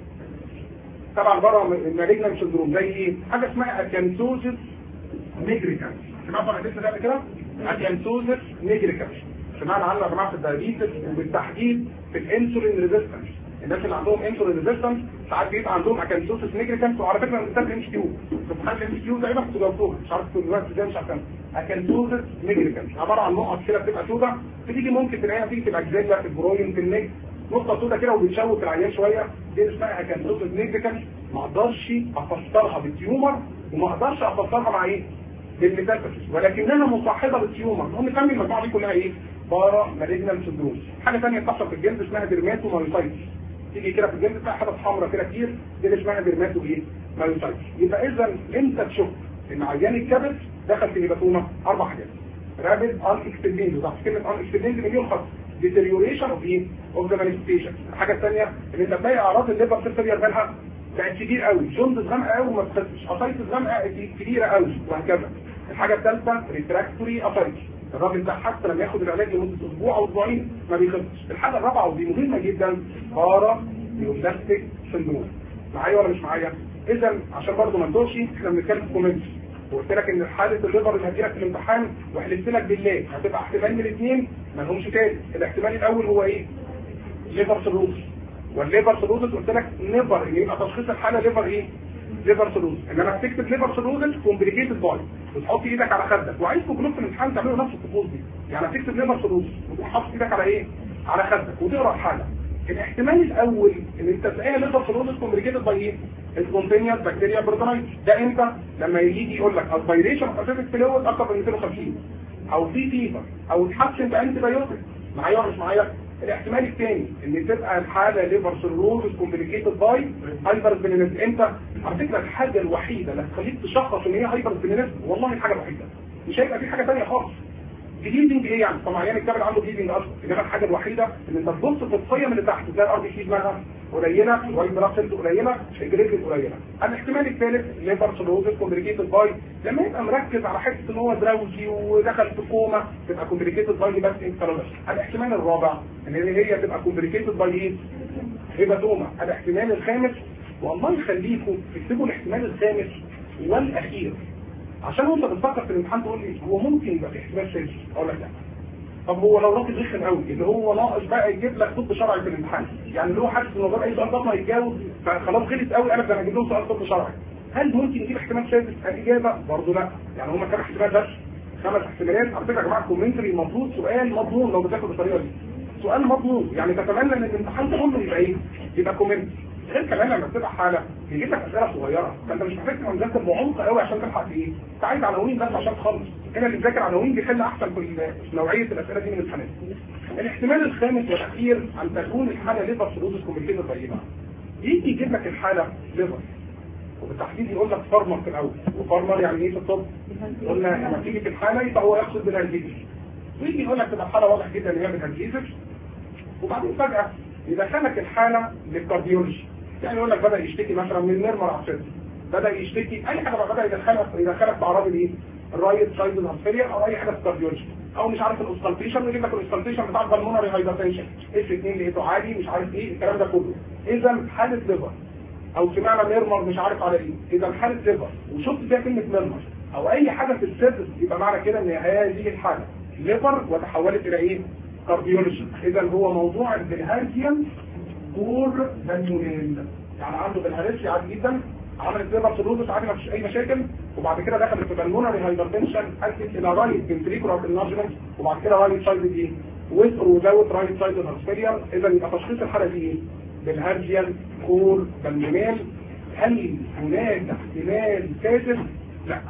Speaker 1: طبعا بره مالجنانت سندروم. زي ايه؟ حاجه اسمها اكانثوزس نيجريكانس. سمعتوا عن الاسم ده قبل كده؟ اكانثوزس نيجريكانس. سمعنا عنه يا جماعه في الدايابيتس وبالتحديد في الانسولين ريزيستنس. الناس اللي عندهم انسولين ريزيستنس ساعات بيبقى عندهم اكانثوزس نيجريكانس. وعلى فكره انا بستخدم ام كيو، بتخلي ام كيو تقريبا كنت جاوبتوها، مش عارف كنت دلوقتي ازاي، مش عارف. اكانثوزس نيجريكانس عباره عن نقط كده بتبقى سوداء، بتيجي ممكن تلاقيها تيجي في الاجزاء في البروين في النك، نقطه سوداء كده وبتشوك العيان شويه. دي اسمها اكانثوزس نيجريكانس. ما اقدرش افسرها بالتيومر وما اقدرش افسرها مع ايه؟ بالميتاستاسيس، ولكنها مصاحبه للتيومر. هم نسمي المجموعه دي كلها ايه؟ بارا مالجنانت سندروم. حاجه ثانيه بتحصل في الجلد اسمها ديرماتومايوسايتس. تيجي كده في الجلد تلاقي حاجه حمراء كده كتير، دي اللي اسمها ديرماتو ايه؟ مايوسايتس. يبقى اذا انت تشوف ان عيان الكبد دخل في هيباتوما 4 حاجات. رابيد ان اكستندنج، وضع كلمه ان اكستندنج مليون خط، ديتيريوريشن اوف ايه؟ اوف ذا مانيفستيشن. الحاجه الثانيه ان انت تلاقي اعراض الليفر تبتدي بالها بقت كبير قوي، جوندس غامقه قوي وما بتخفش، اسايتس غامقه كبيره قوي، وهكذا. الحاجه الثالثه ريتراكتوري اسايتس، الراجل ده حتى لما ياخد العلاج لمده اسبوع او اسبوعين ما بيخفش. الحاله الرابعه ودي مهمه جدا، بارا نيوبلاستيك سندروم. معايا ولا مش معايا؟ اذا عشان برضه ما نتوهش احنا بنتكلم في كومنتس، وقلت لك ان حاله الليفر اللي هتجيلك في الامتحان وحلفت لك بالله هتبقى احتمال من الاثنين ما لهمش تاني. الاحتمال الاول هو ايه؟ ليفر سيروز. والليفر سيروز قلت لك نيفر ان يبقى تشخيص الحاله ليفر ايه؟ ليفر سيروز. انما هتكتب ليفر سيروز كومبليكيتد باي وتحط ايدك على خدك، وعايزكم كلكم في الامتحان تعملوا نفس الطقوس دي. يعني هتكتب ليفر سيروز وتروح حاطط ايدك على ايه؟ على خدك وتقرا الحاله. الاحتمال الاول ان انت تلاقيها ليفر سيروز كومبليكيتد باي ايه؟ السبونتينيوس بكتيريا بروتونايت. ده امتى؟ لما يجي يقول لك اسبيريشن اسيتيك فلويد اكتر من 250 او في فيفر او اتحسن بانتي بايوتيك. معايا ولا مش معايا؟ الاحتمال الثاني ان تبقى الحاله ليفر سيروز كومبليكيتد باي هايبرسبلينيزم. امتى؟ على فكره الحاجه الوحيده اللي هتخليك تشخص ان هي هايبرسبلينيزم، والله الحاجه الوحيده، مش هيبقى في حاجه ثانيه خالص. جليدنج ايه يعني؟ طبعا يعني الكبد عنده جليدنج اصلا، انما الحاجه الوحيده ان انت تبص في القيم اللي تحت تلاقي الار بي سي مالها قليله، الوايت بلاد سيلز قليله، الجريد قليله. الاحتمال الثالث ليفر سيروز كومبليكيتد باي لما يبقى مركز على حته ان هو دراوزي ودخل في كوما تبقى كومبليكيتد باي بس انترولوجي. الاحتمال الرابع ان هي تبقى كومبليكيتد باي ايه؟ هيباتوما. الاحتمال الخامس، والله يخليكم تكتبوا الاحتمال الخامس والاخير عشان وانت بتفكر في الامتحان تقول لي هو ممكن يبقى في احتمال سادس، اقول لك لا. طب هو لو راجل رخم قوي اللي هو ناقص بقى يجيب لك طب شرعي في الامتحان، يعني اللي هو حاسس انه غير اي سؤال بطنه هيتجاوب فخلاص غلط قوي انا ده هجيب له سؤال طب شرعي، هل ممكن يجيب احتمال سادس؟ الاجابه برضه لا. يعني هما كام احتمال بس؟ 5 احتمالات. على فكره يا جماعه الكومنتري المفروض سؤال مضمون لو بتاخد بالطريقه دي، سؤال مضمون، يعني تتمنى ان الامتحان كله يبقى ايه؟ يبقى كومنتري. غير كمان لما بتبقى حاله بيجيب لك اسئله صغيره فانت مش محتاج تبقى مذاكر بعمق قوي عشان تلحق في ايه؟ انت عايز عناوين بس عشان تخلص. هنا اللي بيذاكر عناوين بيحل احسن في نوعيه الاسئله دي من الامتحانات. الاحتمال الخامس والاخير ان تكون الحاله ليفر سيروز كومبليكيتد طيبه. يجي يجيب لك الحاله ليفر وبالتحديد يقول لك فارمر في الاول، وفارمر يعني ايه في الطب؟ قلنا لما تيجي في الحاله يبقى هو يقصد بالهالجيزس، ويجي يقول لك تبقى الحاله واضح جدا ان هي بالهالجيزس، وبعدين فجاه يدخلك الحاله للكارديولوجي. يعني يقول لك بدا يشتكي مثلا من ميرمر عصبي، بدا يشتكي اي حاجه بقى، بدا يدخلك باعراض الايه؟ الرايت سايد هارفيليا او اي حاجه في الكارديولوجي، او مش عارف الاوسكالتيشن ويجيب لك الاوسكالتيشن بتاع البلمونري هايبرتنشن اس 2 لقيته عادي مش عارف ايه الكلام ده كله. اذا حاله ليفر او سمعنا ميرمر مش عارف على ايه، اذا حاله ليفر وشفت فيها كلمه ميرمر او اي حاجه في السيرفس يبقى معنى كده ان هذه الحاله ليفر وتحولت الى ايه؟ كارديولوجي. اذا هو موضوع البلهارسيان كور بالمونيل، يعني عنده بالهارسيا عادي جدا، عملت ليفر سيروزس عادي ما فيش اي مشاكل، وبعد كده دخلت في بالمونري هايبرتنشن ادت الى رايت فنتريكولار انارجمنت، وبعد كده رايت سايد ايه؟ ويز اور ويزاوت رايت سايد هارسفيلير. اذا يبقى تشخيص الحاله دي ايه؟ بالهارسيان كور بالمونيل. هل هناك احتمال سادس؟ لا.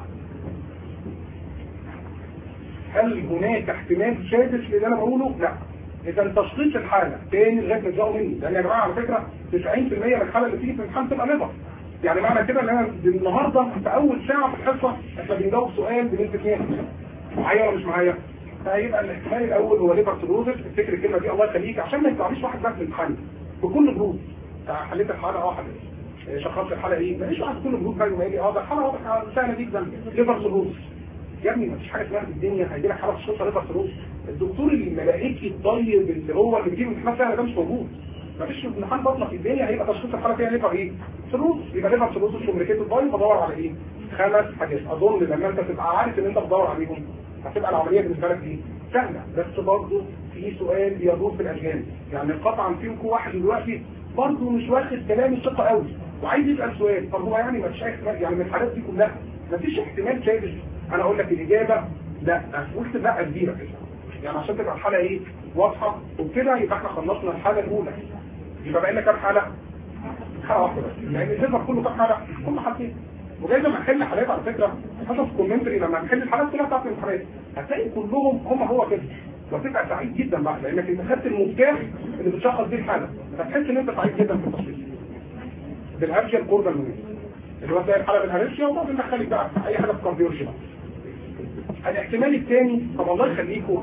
Speaker 1: هل هناك احتمال سادس اللي انا بقوله؟ لا. اذا تشخيص الحاله تاني لغايه ما تزعوا مني، لان يا جماعه على فكره 90% من الحاله اللي تيجي في الامتحان تبقى ليفر. يعني معنى كده ان انا النهارده في اول ساعه في الحصه احنا بنجاوب سؤال بنسبه 100%. معايا ولا مش معايا؟ فهيبقى الاحتمال الاول هو ليفر سيروزس. افتكر الكلمه دي الله يخليك عشان ما يطلعليش واحد بس في الامتحان بكل برود. حليت الحاله حليت شخصت الحاله ايه؟ ماليش واحد كل برود بقى يقول لي ده الحاله واضحه سهله جدا ليفر سيروزس. يا ابني مفيش حاجه اسمها في الدنيا هيجي لك حاله تشخيصها ليفر سيروزس. الدكتور الملائكي الطيب اللي هو اللي بيجيب امتحان سهل ده مش موجود. مفيش امتحان بطنه في الدنيا هيبقى تشخيص الحاله فيها ليفر ايه؟ سيروز. يبقى ليفر سيروز كومبليكيتد باي بدور على ايه؟ 5 حاجات. اظن لما انت تبقى عارف ان انت بتدور عليهم هتبقى العمليه بالنسبه لك ايه؟ سهله. بس برضه في سؤال بيدور في الاذهان، يعني قطعا فيكم واحد دلوقتي برضه مش واخد كلامي ثقه قوي وعايز يسال سؤال، طب هو يعني مفيش احتمال يعني من الحالات دي كلها مفيش احتمال سادس؟ انا اقول لك الاجابه لا. واكتب لا كبيره كده يعني عشان تبقى الحاله ايه؟ واضحه. وبكده يبقى احنا خلصنا الحاله الاولى. يبقى بقى لنا كام حاله؟ حاله واحده بس، لان الليفر كله كام حاله؟ كله حالتين. وجاي لما نحل حالات على فكره حسب الكومنتري لما نحل الحالات كلها بتاعت الامتحانات هتلاقي كلهم هو كده، وتبقى سعيد جدا بقى لانك انت خدت المفتاح اللي بتشخص بيه الحاله، فتحس ان انت سعيد جدا في التشخيص. بالهرشيا الكوربال اللي هو تلاقي الحاله بالهرشيا وبعدين ندخلك بقى اي حاجه في الكارديولوجي بقى. الاحتمال الثاني، طب الله يخليكم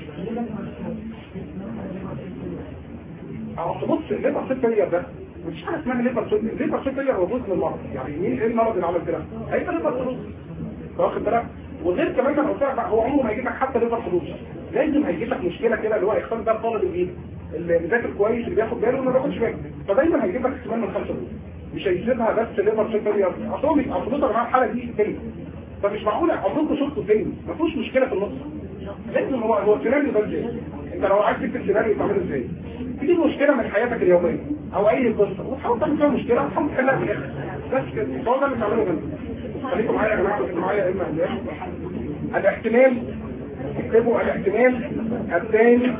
Speaker 1: بص الليفر سيل ده مش حاجه اسمها ليفر سيل هو جزء من المرض. يعني مين ايه المرض اللي عمل كده؟ هيبقى ليفر سيروز، واخد بالك؟ وغير كمان ما قلت لك هو عمره ما هيجيب لك حتى ليفر سيروز، لازم هيجيب لك مشكله كده اللي هو هيختار ده الطالب الايه اللي بيذاكر كويس اللي بياخد باله وما بياخدش باله، فدايما هيجيب لك احتمال من 5 مش هيسيبها بس ليفر سيل. اصلا يا جماعه الحاله دي فيلم، فمش معقوله عمركم شفتوا فيلم ما فيهوش مشكله في النص. لازم هو السيناريو ده ازاي؟ انت لو عايز تكتب سيناريو تعمله ازاي؟ تجيب مشكله من حياتك اليوميه او اي قصه وتحاول تعمل فيها مشكله وتحاول تحلها في الاخر، بس كده هو ده اللي بتعمله هنا. خليكم معايا يا جماعه، خليكم معايا. الاحتمال، اكتبوا الاحتمال الثاني.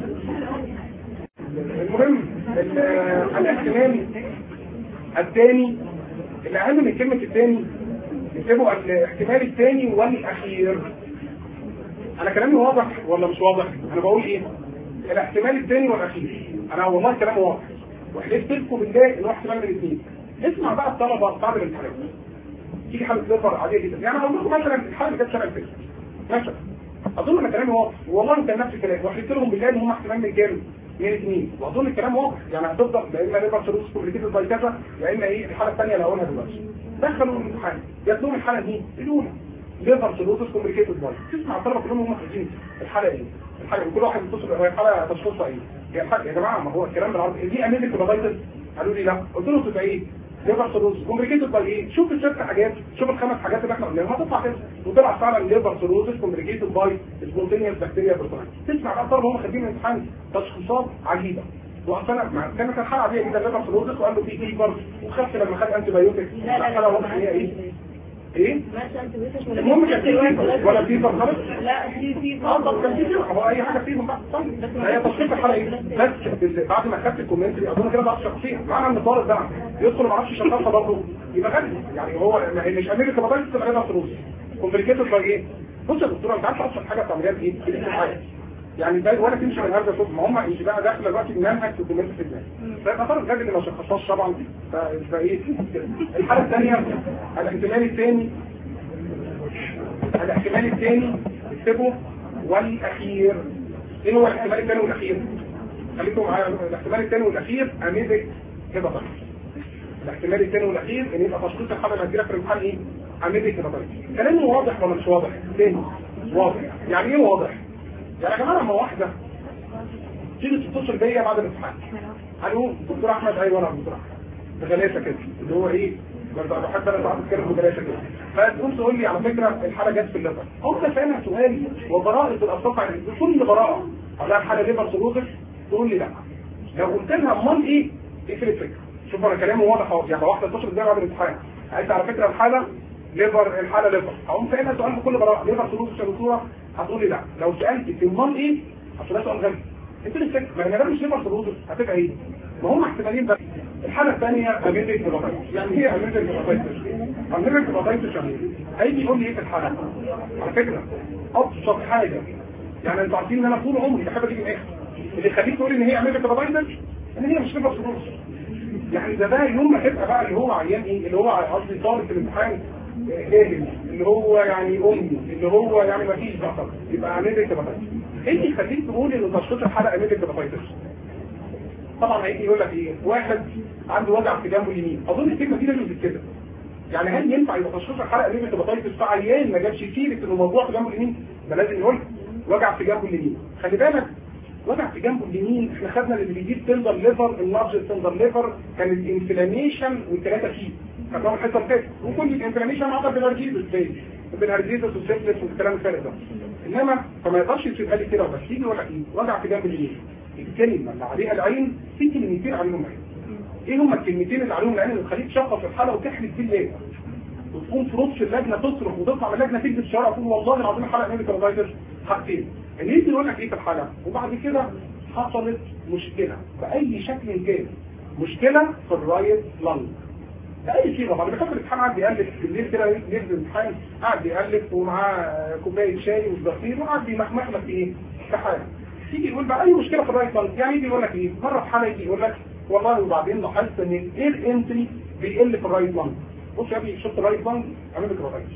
Speaker 1: المهم الاحتمال الثاني الاهم من كلمه الثاني، اكتبوا الاحتمال الثاني والاخير. انا كلامي واضح ولا مش واضح؟ انا بقول ايه؟ الاحتمال الثاني والاخير. انا والله كلامي واضح وحلفت لكم بالله انه احتمال من الاثنين. اسمع بقى الطلبه بعد الامتحانات تيجي حاله ليفر عاديه جدا، يعني هقول لكم مثلا الحاله جت سنه كده مثلا، اظن ان كلامي واضح والله كان نفس الكلام، وحلفت لهم بالله ان هم احتمال من كام؟ من الاثنين، واظن الكلام واضح. يعني هتفضل يا اما ليفر سيروس كومبليكيتد باي كذا، يا اما ايه الحاله الثانيه اللي هقولها دلوقتي. دخلوا الامتحان جات لهم الحاله دي الاولى ليفر سيروس كومبليكيتد باي، تسمع الطلبه كلهم هم خارجين الحاله ايه؟ الحاله كل واحد يتصل هو الحاله تشخيصها ايه؟ هي الحاله يا جماعه ما هو الكلام بالعربي دي اميلك بايتس. قالوا لي لا، قلت له تبقى ايه؟ ليفر سيروس كومبليكيتد باي ايه؟ شوف الست حاجات، شوف الخمس حاجات اللي احنا قلناها هتطلع كده، وطلع فعلا ليفر سيروس كومبليكيتد باي سبونتينيوس بكتيريا بروتين. تسمع بقى الطلبه هم خارجين من الامتحان تشخيصات عجيبه، واصلا كانت الحاله عاديه جدا ليفر سيروس وقال له في فيبر وخف لما خد انتي بايوتيك. الحاله واضحه هي ايه؟ ايه؟ المهم كان في ولا في خالص؟
Speaker 2: لا في
Speaker 1: كان في هو اي حاجه فيهم بقى طيب هي تشخيص الحلقه ايه؟ بس بعد ما خدت الكومنت اظن كده ضعف شخصيه معنى ان الطالب ده يدخل ما اعرفش يشخصها برضه يبقى غبي. يعني هو مش امريكا ما تبقى غير فلوس كومبليكيتد باي ايه؟ بص يا دكتور انت عارف ابسط حاجه بتعملها بايه؟ الامتحان يعني ده ولا تمشي من هذا الصوت، ما هم انت بقى داخله دلوقتي منهج في الكومنت في الناس فيبقى طالب الراجل اللي ما شخصهاش طبعا. فايه الحاله الثانيه الاحتمال الثاني، الاحتمال الثاني اكتبه والاخير. ايه هو الاحتمال الثاني والاخير؟ خليكم معايا. الاحتمال الثاني والاخير اميزك كده طبعا. الاحتمال الثاني والاخير ان يبقى تشخيص الحاله اللي هتجيلك في الامتحان ايه؟ اميزك كده طبعا. كلامي واضح ولا مش واضح؟ تاني واضح. يعني ايه واضح؟ يعني يا جماعه لما واحده تيجي تتصل بيا بعد الامتحان الو دكتور احمد، ايوه انا دكتور احمد بغلاسه كده اللي هو ايه؟ بحب انا ساعات اتكلم ببلاشه كده، فتقوم تقول لي على فكره الحاله جت في الليفر، انت فاهم سؤالي وبراءه الاصدقاء يعني بكل براءه على الحاله ليفر سيروزس، تقول لي لا. لو قلت لها امال ايه؟ تقفل الفكره. شوف انا كلامي واضح اهو. يعني واحده تتصل بيا بعد الامتحان قالت على فكره الحاله ليفر، الحاله ليفر، اقوم سالها سؤال بكل براءه ليفر سيروزس يا دكتوره؟ هتقول لي لا. لو سالت امال ايه؟ اصل ده سؤال غبي. انت الفكره ما هي مش ليفر سيروزس هتبقى ايه؟ ما هم احتمالين بس. الحالة الثانية اميلك هيباتايتس. يعني هي اميلك هيباتايتس. اميلك هيباتايتس يعني هيجي يقول لي ايه في الحالة؟ على فكرة ابسط حاجة، يعني انتوا عارفين ان انا طول عمري بحب اجيب الاخر، اللي يخليك تقول ان هي اميلك هيباتايتس ان هي مش ليفر سيروزس. يعني ده يوم ما تبقى بقى اللي هو عيان ايه؟ اللي هو قصدي طالب في الامتحان جاهل، اللي هو يعني امي، اللي هو يعني ما فيش بقى يبقى اميلك هيباتايتس. ايه اللي يخليك تقول ان تشخيص الحالة اميلك هيباتايتس؟ طبعا هيجي يقول لك ايه؟ واحد عنده وجع في جنبه اليمين، اظن الكلمه دي لازم تتكتب. يعني هل ينفع يبقى تشخيص الحلقه اميلك هيباتايتس في عيان ما جابش سيره انه موضوع في جنبه اليمين؟ ده لازم يقول وجع في جنبه اليمين. خلي بالك وجع في جنبه اليمين احنا خدنا اللي بيجيب تندر ليفر، اللارج تندر ليفر كانت انفلاميشن والثلاثه فيه خدناهم الحته اللي فاتت، وكل الانفلاميشن عقد بالهرزيتس والسيفلس والكلام الفارغ ده. انما فما يقدرش يسيبها لي كده وبس، يجي يقول لك ايه؟ وجع في جنب اليمين. الكلمه اللي عليها العين في كلمتين عليهم العين. ايه هما الكلمتين اللي عليهم العين اللي تخليك تشخص الحاله وتحلف بالله وتقوم في نص اللجنه تصرخ وتطلع من اللجنه تكذب الشارع وتقول والله العظيم الحلقه اميلك هيباتايتس؟ حاجتين اللي يجي يقول لك ايه في الحلقه وبعد كده حصلت مشكله باي شكل كان، مشكله في الرايت لانج باي صيغه. بعد ما كان الامتحان قاعد يقلب بالليل كده ينزل الامتحان قاعد يقلب ومعاه كوبايه شاي وزفير وقاعد يمخمخ لك في ايه؟ في حاله. يجي يقول بقى اي مشكله في الرايت لانج، يعني يجي يقول لك ايه؟ مره في حاله يجي يقول لك والله وبعدين لاحظت ان الاير انتري بيقل في الرايت لانج. بص يا ابني شفت الرايت لانج اميلك هيباتايتس،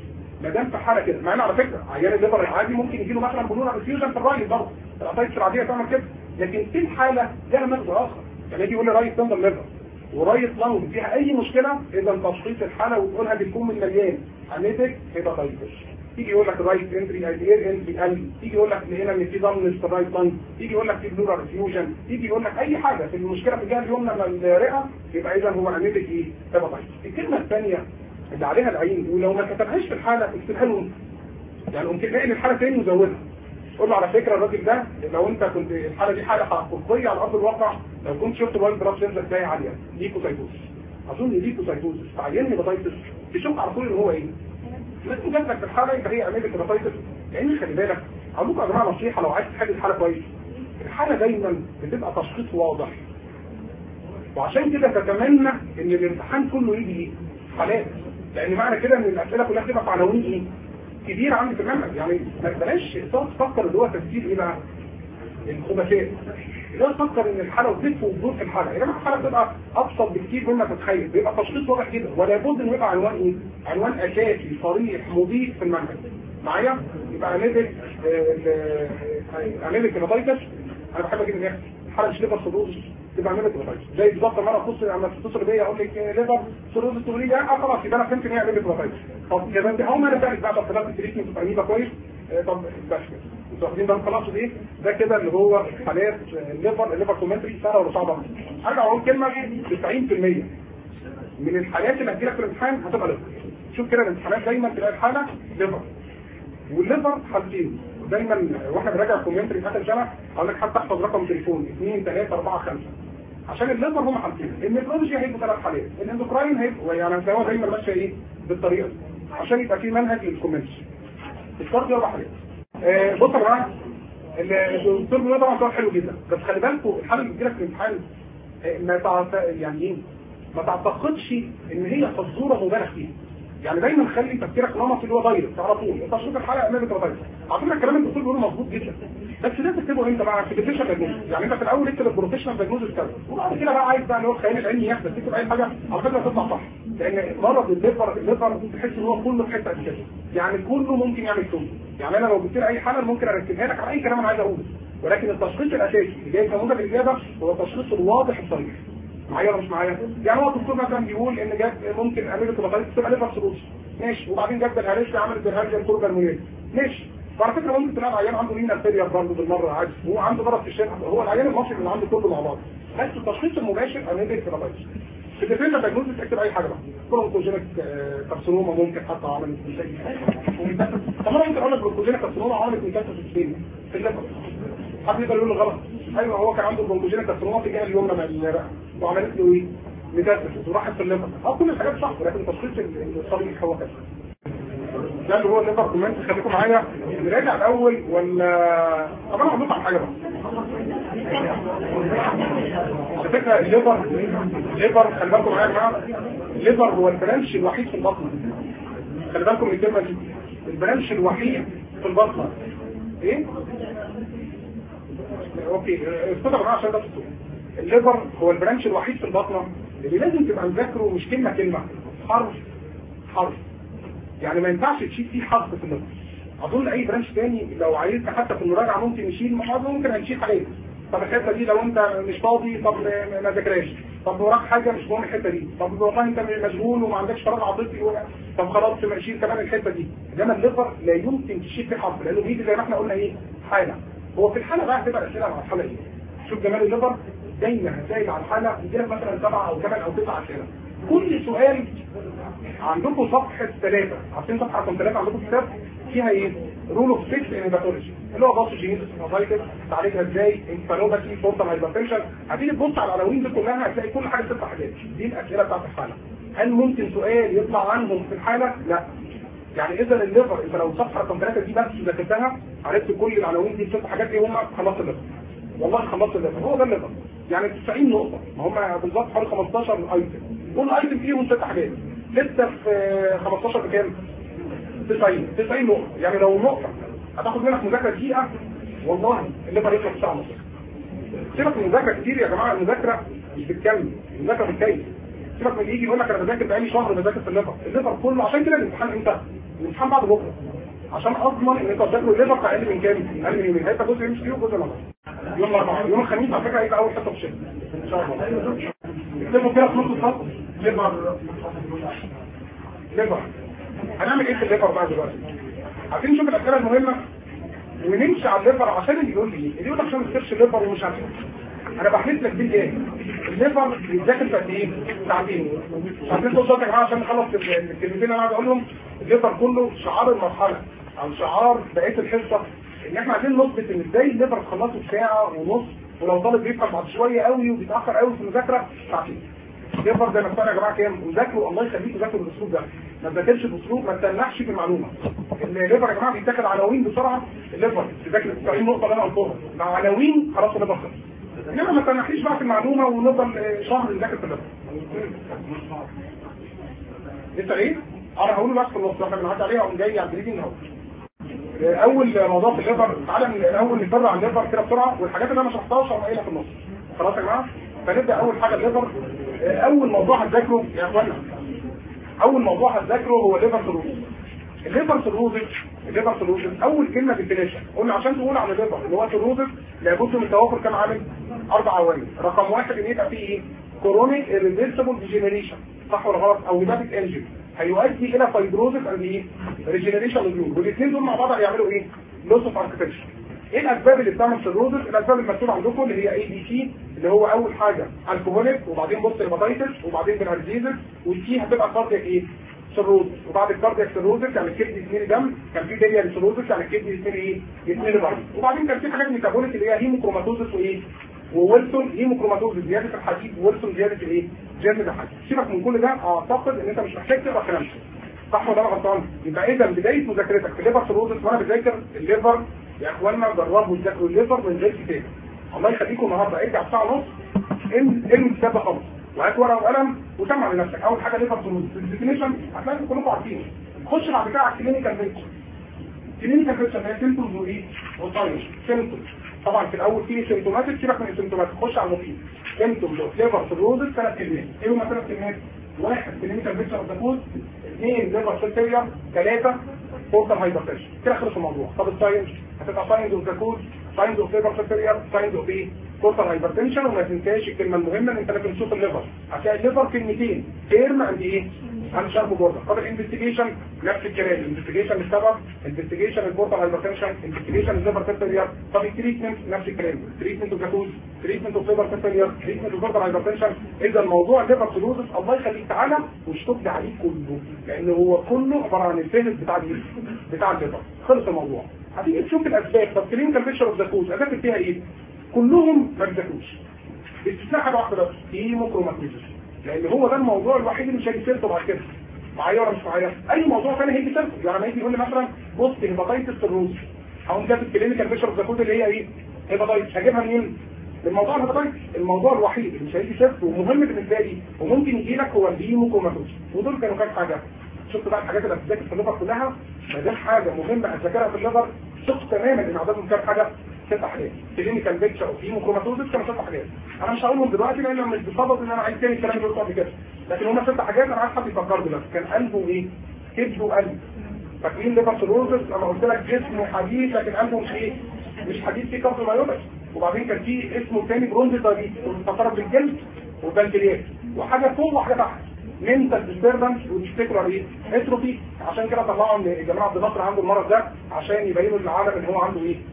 Speaker 1: ما دام في حاله كده، مع ان على فكره عيان الليفر العادي ممكن يجي له مثلا بلورال افيوجن في الرايت برضه، الاسايتس العاديه تعمل كده، لكن في الحاله لها مغزى اخر. يعني يجي يقول لي رايت سندر ليفر ورايت لانج فيها اي مشكله، اذا تشخيص الحاله وتقولها بيكون من مليان انيتك هيباتايتس. يجي يقول لك رايت انتري ايدير انتري قلبي، يجي يقول لك هنا ان في ضمن في الرايت لانج، يجي يقول لك في بلورال افيوجن، يجي يقول لك اي حاجه في المشكله في الجهه اليمنى من الرئه، يبقى اذا هو انيتك ايه؟ هيباتايتس. الكلمه الثانيه اللي عليها العين، ولو ما كتبهاش في الحاله اكتبها له، يعني ممكن تلاقي الحاله تاني وزودها. قول له على فكره الراجل ده لو انت كنت الحاله دي حاله حقيقيه على ارض الواقع، لو كنت شفت الوايت بلاد سيلز ازاي عاليه، ليكوسايتوز، اظن ليكوسايتوز تعين هيباتايتس، تشوف على طول ان هو ايه؟ لازم جنبك في الحاله يبقى هي عمليه هيباتايتس. لان خلي بالك اقول لكم يا جماعه نصيحه، لو عايز تحل الحاله كويس، الحاله دايما بتبقى تشخيص واضح، وعشان كده تتمنى ان الامتحان كله يجي حالات، لان معنى كده ان الاسئله كلها تبقى في عناوين ايه؟ كبير عندي في المنهج. يعني ما بلاش تفكر اللي هو تفسير ايه بقى؟ الخبثاء. اللي هو تفكر ان الحاله وتلف وتدور في الحاله، يا جماعه الحاله بتبقى ابسط بكتير مما تتخيل، بيبقى تشخيص واضح جدا، ولا بد انه يبقى عنوان ايه؟ عنوان اساسي صريح مضيف في المنهج. معايا؟ يبقى انيميك هيباتايتس. انا بحب اجيب الناس الحاله مش ليفر سيروزس، تبقى انيميك هيباتايتس. زي بالظبط لما انا اخص لما تتصل بيا اقول لك ليفر سيروزس تقول لي خلاص يبقى انا فهمت ان هي انيميك هيباتايتس. طب يا بنتي هم انا فاهم بقى طب التريتمنت بتاع ميبا كويس. طب بس كده انتوا واخدين بالكم خلاص ايه؟ ده كده اللي هو حالات الليفر كومنتري. سهله ولا صعبه؟ ارجع اقول كلمه 90% من الحالات اللي هتجيلك في الامتحان هتبقى ليفر. شوف كده الامتحانات دايما تلاقي الحاله ليفر، والليفر حالتين دايما. واحنا بنراجع الكومنتري في اخر سنه اقول لك حتى احفظ رقم تليفون 2 3 4 5 عشان الليفر هم حالتين. النيفرولوجي هيبقوا 3 حالات، الاندوكراين هيبقوا يعني هتلاقوها دايما ماشيه ايه بالطريقه دي عشان يبقى في منهج للكومنتري. الكارد 4 حالات. بصوا يا جماعه الدكتور بيقول طبعا سؤال حلو جدا، بس خلي بالكم الحاله اللي بتجيلك في الامتحان يعني ايه؟ ما تعتقدش ان هي فزوره مبالغ فيها. يعني دايما خلي تفكيرك نمط اللي هو دايركت على طول. تشخيص الحاله امامك دايركت. على فكره الكلام اللي الدكتور بيقوله مظبوط جدا، بس ده تكتبه امتى بقى؟ في البروفيشنال دايجنوز. يعني انت في الاول اكتب البروفيشنال دايجنوز كذا، وبعد كده بقى عايز بقى اللي هو الخيال العلمي يحدث تكتب اي حاجه على فكره تطلع صح. لان مرض الليفر تحس ان هو كله في حته كده، يعني كله ممكن يعمل كده. يعني انا لو جبت لي اي حاله ممكن اركبها لك على اي كلام انا عايز اقوله، ولكن التشخيص الاساسي اللي جاي كموجب الاجابه هو التشخيص الواضح الصريح. معايا ولا مش معايا؟ يعني هو الدكتور مثلا بيقول ان جاب ممكن اميلك هيباتايتس تبقى ليفر سيروز، ماشي، وبعدين جاب بالهاريس عمل بالهاريس الكوربالمونيل، ماشي. وعلى فكره ممكن تلاقي عيان عنده لينا الفيريا برضه بالمره عادي، هو عنده ضرب في الشارع، هو العيان المصري اللي عنده كله مع بعض، بس التشخيص المباشر اميلك هيباتايتس. في الديفينشن دايجنوستس اكتب اي حاجه بقى، برونكوجينيك كارسينوما ممكن حتى عملت طب انا ممكن اقول لك برونكوجينيك كارسينوما عملت ميتاستاسيس في الليفر. حد يقدر يقول له غلط؟ ايوه هو كان عنده برونكوجينيك كارسينوما في الجهه اليمنى من الرئه وعملت له ايه؟ ميتاستاسيس وراحت في الليفر. كل الحاجات صح، ولكن التشخيص الصريح هو كده. ده اللي هو الليفر كومنت. خليكم معايا نراجع الاول ولا طب انا هقول لكم على حاجه بقى. على فكره الليفر خلي بالكم معايا يا جماعه، الليفر هو البرانش الوحيد في البطن. خلي بالكم من الكلمه دي، البرانش الوحيد في البطن. ايه؟ اوكي استنى بقى عشان ده الصوت. الليفر هو البرانش الوحيد في البطنه اللي لازم تبقى مذاكره مش كلمه حرف. يعني ما ينفعش تشيل فيه حرف في الليفر. اظن اي برانش تاني لو عايزنا حتى في المراجعه ممكن نشيل ممكن هنشيل عليه. طب الحته دي لو انت مش فاضي طب ما ذاكرهاش، طب وراك حاجه مش مهم الحته دي، طب والله انت مشغول وما عندكش فراغ عاطفي طب خلاص ما نشيل كمان الحته دي. انما الليفر لا يمكن تشيل فيه حرف لانه بيجي زي ما احنا قلنا ايه؟ حاله. هو في الحاله بقى هتبقى الاسئله على الحاله ايه؟ شوف جمال الليفر دايما هتلاقي على الحاله يجي لك مثلا 7 أو 8 أو 9 اسئله. كل سؤال عندكم صفحه 3، عارفين صفحه رقم 3 عندكم كتاب فيها ايه؟ رول اوف 6 ان هيباتولوجي اللي هو باثوجينيسيس هيباتايتس، تعالجها ازاي، انفالوباثي، بورتال هايبرتنشن. هتيجي تبص على العناوين دي كلها هتلاقي كل حاجه 6 حاجات. دي الاسئله بتاعت الحاله. هل ممكن سؤال يطلع عنهم في الحاله؟ لا. يعني اذا الليفر انت لو صفحه رقم 3 دي بس ذاكرتها عرفت كل العناوين دي 6 حاجات ايه هم، خلصت الليفر. والله خلصت الليفر، هو ده الليفر. يعني 90 نقطه، ما هم بالظبط حوالي 15 ايتم، كل ايتم فيهم 6 حاجات. لسه في 15 بكام؟ 90 نقطه. يعني لو نقطه هتاخد منك مذاكره دقيقه والله الليفر يخلص ساعه ونص. سيبك من المذاكره كتير يا جماعه، المذاكره مش بتكمل، المذاكره بتكيف. سيبك من اللي يجي يقول لك انا بذاكر بقالي شهر بذاكر في الليفر كله. عشان كده الامتحان امتى؟ الامتحان بعد بكره عشان اضمن ان انت تذاكروا الليفر بتاع اقل من كام؟ اقل من يومين. هيبقى جزء MCQ وجزء نظري يوم الاربعاء. يوم الخميس على فكره هيبقى اول حصه في الشتاء ان شاء الله. اكتبوا كده في نص الخط ليفر. هنعمل ايه في الليفر بقى دلوقتي؟ عايزين نشوف الاسئله المهمه ونمشي على الليفر. عشان اللي يقول لي اللي يقول لك عشان ما تذاكرش الليفر ومش عارف انا بحلف لك بيه ايه؟ الليفر بيتذاكر في قد ايه؟ ساعتين. عشان توصلوا يا جماعه عشان نخلص الكلمتين اللي انا قاعد اقولهم. الليفر كله شعار المرحله او شعار بقيه الحصه ان احنا عايزين نثبت ان ازاي الليفر تخلصه في ساعه ونص، ولو طالب بيفهم بعد شويه قوي وبيتاخر قوي في المذاكره ساعتين. الليفر زي ما اتفقنا يا جماعه كام؟ وذاكروا الله يخليكم ذاكروا بالاسلوب ده. ما تذاكرش باسلوب ما تتنحش في المعلومه. الليفر يا جماعه بيتاخد عناوين بسرعه. الليفر تذاكر ال 90 نقطه اللي انا قلتهم مع عناوين خلاص الليفر خلص. انما ما تنحيش بقى في المعلومه ونفضل شهر نذاكر في الليفر. لسه ايه؟ انا هقول بس في النص احنا بنعدي عليها وقوم جاي على البريدنج اهو. اول موضوع في الليفر تعالى الاول نتفرع عن الليفر كده بسرعه والحاجات اللي انا ما شرحتهاش انا قايلها في النص. خلاص يا جماعه؟ فنبدا اول حاجه الليفر. اول موضوع هتذاكره يا اخوانا اول موضوع هتذاكره هو الليفر سيروزس. الليفر سيروزس اول كلمه ديفينيشن قلنا عشان تقول عن الليفر اللي هو سيروزس لابد من توافر كام عامل؟ 4 عوامل. رقم 1 ان يبقى فيه ايه؟ كورونيك ريفيرسبل ديجنريشن صح ولا غلط؟ او هيباتيك انجري هيؤدي الى فايبروزس اند ايه؟ ريجنريشن للجلود. والاثنين دول مع بعض هيعملوا ايه؟ لوس اوف اركتكشر. ايه الاسباب اللي بتعمل سيروزس؟ الاسباب المكتوبه عندكم اللي هي ABC اللي هو اول حاجه الكحوليك وبعدين بوست هيباتيتس وبعدين بالهرزيزس والسي هتبقى كاردياك ايه؟ سيروزس. وبعد الكاردياك سيروزس يعني الكدني يتملي دم. كان في ديليا سيروزس يعني الكدني يتملي ايه؟ يتملي دم. وبعدين كان في حاجات ميتابوليك اللي هي هيموكروماتوزس وايه؟ وويلسون هيموكروماتوزس زياده الحديد وويلسون زياده الايه؟ زياده الحديد. سيبك من كل ده اعتقد ان انت مش محتاج تقرا كلام صح ولا انا غلطان؟ يبقى اذا بدايه مذاكرتك في الليفر سيروزس وانا بذاكر الليفر يا اخوانا جربوا تذاكروا الليفر من غير كتاب. الله يخليكم النهارده ارجع الساعه ونص ارمي الكتاب ده خالص وهات ورقه وقلم وسمع لنفسك. اول حاجه ليفر سيروزس الديفينيشن هتلاقي كلكم عارفينه. خش بعد كده على الكلينيكال بيكتشر. الكلينيكال بيكتشر هي سيمبتومز وايه؟ وساينز. سيمبتومز طبعا في الاول في سيمبتوماتيك. سيبك من السيمبتوماتيك خش على المفيد. سيمبتومز اوف ليفر سيروزس 3 كلمات. ايه هما 3 كلمات؟ 1 كلينيكال بيكتشر اوف ذا كوز، 2 ليفر سيل فيلير، 3 بورتال هايبرتنشن. كده خلص الموضوع. طب الساينز هتبقى ساينز اوف ذا كوز، ساينز اوف ليفر سيل فيلير، ساينز اوف ايه؟ بورتال هايبرتنشن. وما تنساش الكلمه المهمه ان انت لازم تشوف الليفر. هتلاقي الليفر كلمتين تيرم عند ايه؟ عند شارب بوردر. طب الانفستيجيشن نفس الكلام. الانفستيجيشن السبب، انفستيجيشن البورتال هايبرتنشن، انفستيجيشن الليفر سيل فيلير. طب التريتمنت نفس الكلام. تريتمنت اوف ذا كوز، تريتمنت اوف ليفر سيل فيلير، تريتمنت اوف بورتال هايبرتنشن. اذا الموضوع الليفر سيروزس الله يخليك تعالى واشطب لي عليه كله لان هو كله عباره عن الفهرس بتاع الليفر. خلص الموضوع. هتيجي تشوف الاسباب. طب كلينيكال بيكتشر اوف ذا كوز اذاكر فيها ايه؟ كلهم ما بيذاكروش باستثناء حاجه واحده بس هيموكروماتوزس لان هو ده الموضوع الوحيد اللي مش هيجي سيرته بعد كده. معايا ولا مش معايا؟ اي موضوع ثاني هيجي سيرته. يعني لما يجي يقول لي مثلا بص هيباتيتس سيروزس هقوم جايب الكلينيكال بيكتشر اوف ذا كوز اللي هي ايه؟ هيباتيتس. هجيبها منين؟ الموضوع الهيباتيتس. الموضوع الوحيد اللي مش هيجي سيرته ومهم بالنسبه لي وممكن يجي لك هو الهيموكروماتوزس. ودول كانوا كام حاجه؟ شفت بقى الحاجات اللي هتذاكر في الليفر كلها ما دام حاجه مهمه هتذاكرها في الليفر. شفت تماما ان عددهم كام حاجه؟ 6 حاجات. كلينيكال بيكتشر اوف هيموكروماتوزس كانوا 6 حاجات. انا مش هقولهم دلوقتي لان مش بصدد ان انا عايز تاني الكلام اللي قلته قبل كده. لكن هم 6 حاجات انا عايز حد يفكر دلوقتي. كان قلبه ايه؟ كبده وقلب. فاكرين ليفر سيروزس انا قلت لك جسمه حديد لكن قلبه مش ايه؟ مش حديد فيه كارديومايوباثي. وبعدين كان في اسمه ثاني برونز دايبيتس فقرات الجلد والبنكرياس وحاجه فوق وحاجه تحت. منتال ديستربنس وتفتكروا ايه؟ اتروفي. عشان كده طلعوا ان الجماعه عبد الناصر عنده المرض ده عشان يبينوا للعالم ان هو عنده ايه؟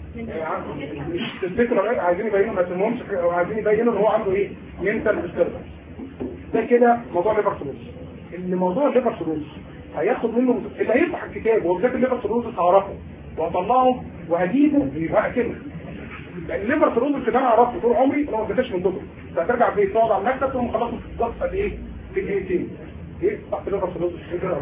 Speaker 1: مش تفتكروا ايه؟ عايزين يبينوا ما اسمهمش عايزين يبينوا ان هو عنده ايه؟ منتال ديستربنس. ده كده موضوع ليفر سيروزس. ان موضوع الليفر سيروزس هياخد منه اللي هيفتح الكتاب وبالذات الليفر سيروزس هعرفه وهطلعه وهجيبه يبقى كده. لان الليفر سيروزس ده انا عرفته طول عمري انا ما اديتش من كتب. هترجع البيت تقعد على المكتب تقوم خلاص الضغط قد ايه؟ في دقيقتين. ايه تحت الليفر سيروزس؟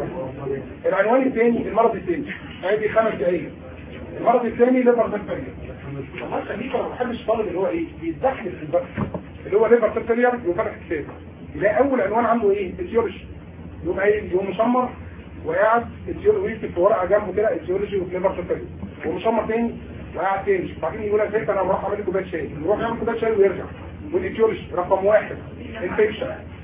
Speaker 1: العنوان الثاني المرض الثاني. ادي 5 دقايق. المرض الثاني ليفر سيل فيلير. والله خليك انا ما بحبش الطالب اللي هو ايه؟ بيتزحلق في البحث. اللي هو ليفر سيل فيلير وفتح كتاب. يلاقي اول عنوان عنده ايه؟ اتيولوجي. يقوم قايل يقوم مشمر وقاعد اتيولوجي في ورقه جنبه كده اتيولوجي وليفر سيل فيلير. ومشمر تاني وقاعد تاني. بعدين يقول لك انا هروح اعمل كوبايه شاي. يروح يعمل كوبايه شاي ويرجع. والاتيولوجي رقم 1 انفكشن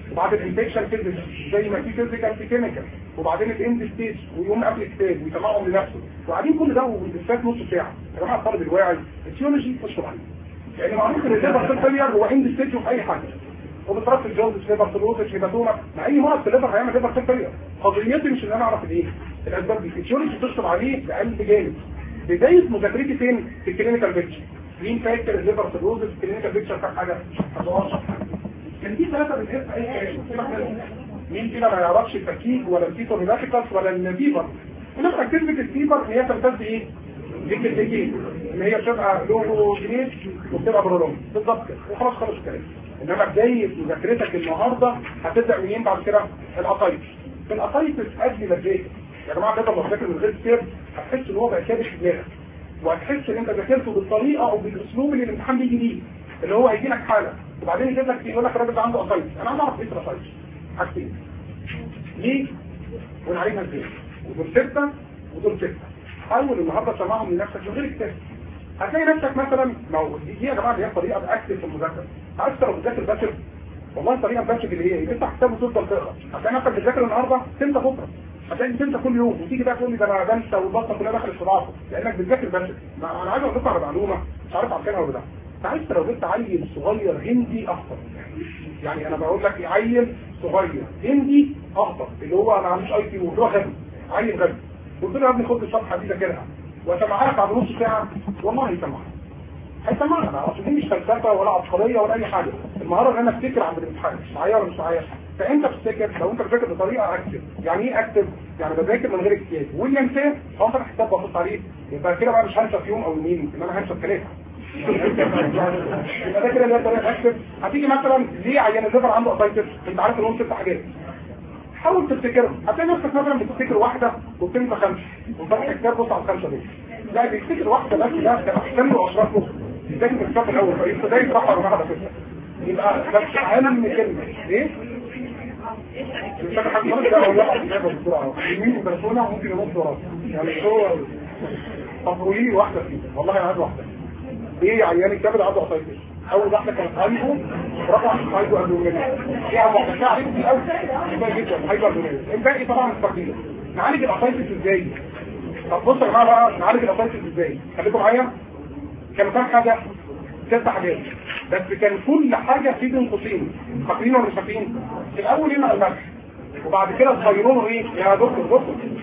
Speaker 1: وبعد الانفكشن فيزيكال زي ما في فيزيكال في كيميكال، وبعدين الاند ستيج ويقوم قبل كتاب ويسمعهم لنفسه، وبعدين كل ده وبالذات نص ساعه. يا جماعه الطالب الواعي التيولوجي مش طبيعي، يعني معروف ان الليفر فيلير هو اند ستيج في اي حاجه، وبترص الجوز ليفر سيروسس هيباتوما، مع اي مرض في الليفر هيعمل ليفر فيلير. قضيتي مش ان انا اعرف الايه الاسباب دي، التيولوجي تشرب عليه بقلب جامد. بدايه مذاكرتي فين؟ في الكلينيكال بيكتشر. مين فاكر الليفر سيروسس الكلينيكال بيكتشر كام حاجه؟ 11 كان في 3 بنحس اي كلام. مين فينا ما يعرفش التكييف ولا الفيتوميلاتيكس ولا الفيبر؟ ونفس كلمه الفيبر هي تمتد ايه؟ ديك التكييف اللي هي بتبقى لوجو جديد وبتبقى برولوم بالظبط كده وخلاص خلص الكلام. انما بدايه مذاكرتك النهارده هتبدا منين بعد كده؟ القطايف. في القطايف تؤدي للذاكر. يا جماعه ده لما تذاكر من غير كتاب هتحس ان هو بقى كابش في دماغك، وهتحس ان انت ذاكرته بالطريقه او بالاسلوب اللي الامتحان بيجي بيه، اللي هو هيجي لك حاله وبعدين يجيب لك يقول لك الراجل ده عنده قطايف. انا عايز اعرف ايه القطايف؟ حاجتين ليه ونعالجها ازاي؟ ودول 6 ودول 6. حاول النهارده تسمعهم لنفسك من غير كتاب. هتلاقي نفسك مثلا دي يا جماعه اللي هي طريقه باكتف في المذاكره. عارف لو بتذاكر باشر والله الطريقه الباشر اللي هي تفتح كتاب وتفضل تقرا، هتلاقي نفسك بتذاكر النهارده تنسى بكره، هتلاقي تنسى كل يوم وتيجي بقى تقول لي ده انا بنسى والبطه كلها دخلت في بعض لانك بتذاكر باشر. انا عايز اقول لكم على معلومه مش عارف عارفينها ولا لا. عارف لو جبت عيل صغير هندي اخطر، يعني انا بقول لك عيل صغير هندي اخطر اللي هو ما عندوش اي كيو اللي هو غبي، عيل غبي، قلت له يا ابني خد الصفحه دي ذاكرها واسمعها لك بعد نص ساعه والله هيسمعها اصل دي مش فلسفه ولا عبقريه ولا اي حاجه. المهاره ان انا افتكر عند الامتحان مش معايا ولا مش معايا. فانت بتفتكر لو انت بتذاكر بطريقه اكتف. يعني ايه اكتف؟ يعني بذاكر من غير اكتئاب واللي انساه هو فتح كتاب ببص عليه يبقى كده بقى مش هنسى في يوم او يومين انما هنسى في 3. يبقى ده كده اللي هي طريقه اكتف. هتيجي مثلا ليه عيان الليفر عنده قطايف؟ انت عارف ان هم 6 حاجات. حاول تفتكرهم. هتلاقي نفسك مثلا بتفتكر واحده وبتنسى 5 وفتح كتاب بص على ال5 دول. لا بيفتكر واحده بس ده احسن له واشرف له. ازاي في الصف الاول فيبتدي يصحى على واحده فكره. يبقى بس اهم كلمه ايه؟ مش حاجه خالص ده ولا بسرعه. يمين بسرعه ممكن ينط وراه. يعني هو طفولي لي واحده فيه والله انا عايز واحده. ايه عيان الكبد عنده قطايف. اول واحده كانت هايبو رقم هايبو ابدومينال. دي اهم حاجه عليك في الاول يبقى جدا هايبو ابدومينال. الباقي طبعا التقدير. نعالج القطايف ازاي؟ طب بصوا يا جماعه بقى نعالج القطايف ازاي؟ خليكم معايا. كانوا كام حاجه؟ 6 حاجات بس كان كل حاجه في بين قوسين. فاكرين ولا مش فاكرين؟ الاول هنا الملح وبعد كده الصيرون ايه يا دكتور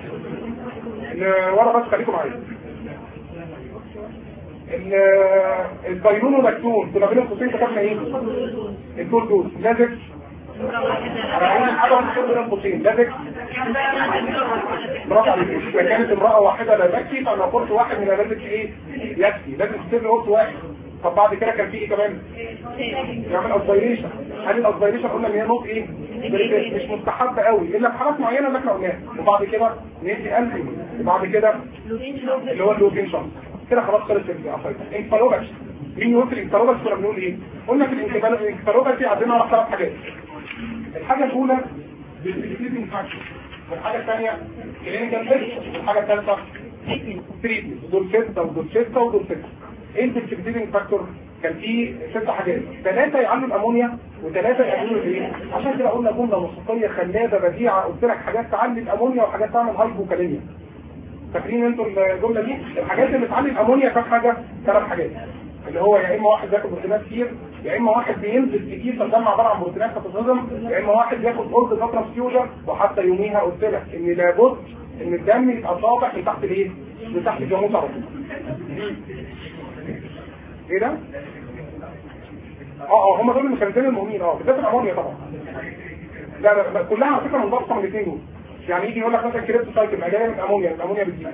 Speaker 1: ورا بس خليكم معايا. الصيرون واللاكتون كنا بين قوسين كتبنا ايه؟ الدول دول لازم حاجه بين قوسين لازم برافو عليك. اذا كانت امراه واحده لا تكفي فانا قلت واحد من لازم ايه يكفي لازم تكتب قلت واحد. طب بعد كده كان في ايه كمان؟ يعمل اوبزرفيشن. هل الاوبزرفيشن قلنا ان هي نقطه ايه؟ مش مستحبه قوي الا في حالات معينه اللي احنا قلناها. وبعد كده ندي انتي وبعد كده اللي هو اللوكيشن كده خلاص خلص الافايد. انكتروباكس مين يوصل انكتروباكس كنا بنقول ايه؟ قلنا في الانكتروباكس عندنا 3 حاجات. الحاجه الاولى بالسيتنج فاكتور والحاجه الثانيه كلينيكال بيكتشر والحاجه الثالثه تريتمنت. دول 6 ودول 6 ودول 6. ايه السيتنج فاكتور؟ كان فيه 6 حاجات 3 يعلوا الامونيا و3 يعلوا الايه؟ عشان كده قلنا جمله موسيقيه خلابه بديعه قلت لك حاجات تعلي الامونيا وحاجات تعمل هايبوكاليميا. فاكرين انتوا الجمله دي؟ الحاجات اللي بتعلي الامونيا كام حاجه؟ 3 حاجات اللي هو يا اما واحد بياخد بروتينات كتير يا اما واحد بينزل كتير فالدم عباره عن بروتينات فتتهضم يا اما واحد بياخد قرص فتره فيوجر. وحتى يوميها قلت لك ان لابد ان الدم يبقى طابع من تحت الايه؟ من تحت الجاموس على طول. ايه ده؟ هم دول المخزنين المهمين بالذات الامونيا طبعا. لا كلها على فكره منضبطه من الاثنين دول. يعني يجي يقول لك مثلا كريبتو سايكل ما جايه من الامونيا بتجيب.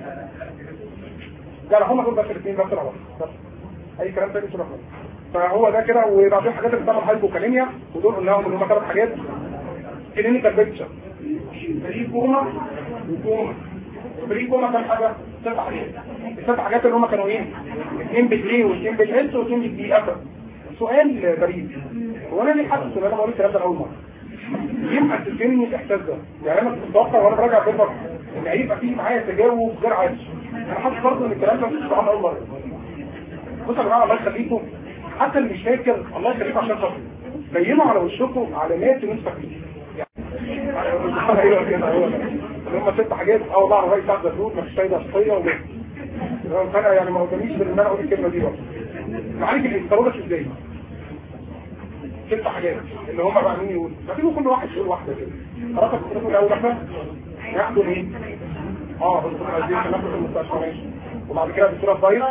Speaker 1: لا هم دول بس الاثنين بس بس اي كلام تاني شبه كده. فهو ده كده. وبعدين حاجات اللي بتعمل هايبوكاليميا ودول قلناهم ان هم 3 حاجات. كلينيكال بيكتشر بريكوما وكوما. بريكوما كام حاجه؟ 6 حاجات. ال6 حاجات اللي هم كانوا ايه؟ 2 باللي و2 بالهيلث و2 بالدي اكتر. سؤال غريب هو انا ليه حاسس ان انا بقول الكلام ده اول مره؟ ليه محسسني الاحساس ده؟ يعني انا كنت متوقع وانا براجع بيبر ان هيبقى فيه معايا تجاوب غير عادي. انا حاسس برضه ان الكلام ده مش صح اول مره. بصوا يا جماعه الله يخليكم حتى اللي مش فاكر الله يخليكم عشان خاطري بينوا على وشكم علامات المستقبل يعني ايوه كده هو اللي هم 6 حاجات. والله على رأي سعد زيتون مفيش فايده شخصيه وبس. فانا يعني ما قداميش غير ان انا اقول الكلمه دي بقى. معالج الاسترودس ازاي؟ 6 حاجات اللي هم بقى مين يقول؟ هتيجوا كل واحد يقول واحده كده. خلاص الدكتور الاول احنا ناخده ايه؟ الدكتور عايزين ناخده في المستشفى ماشي. وبعد كده الدكتوره فايز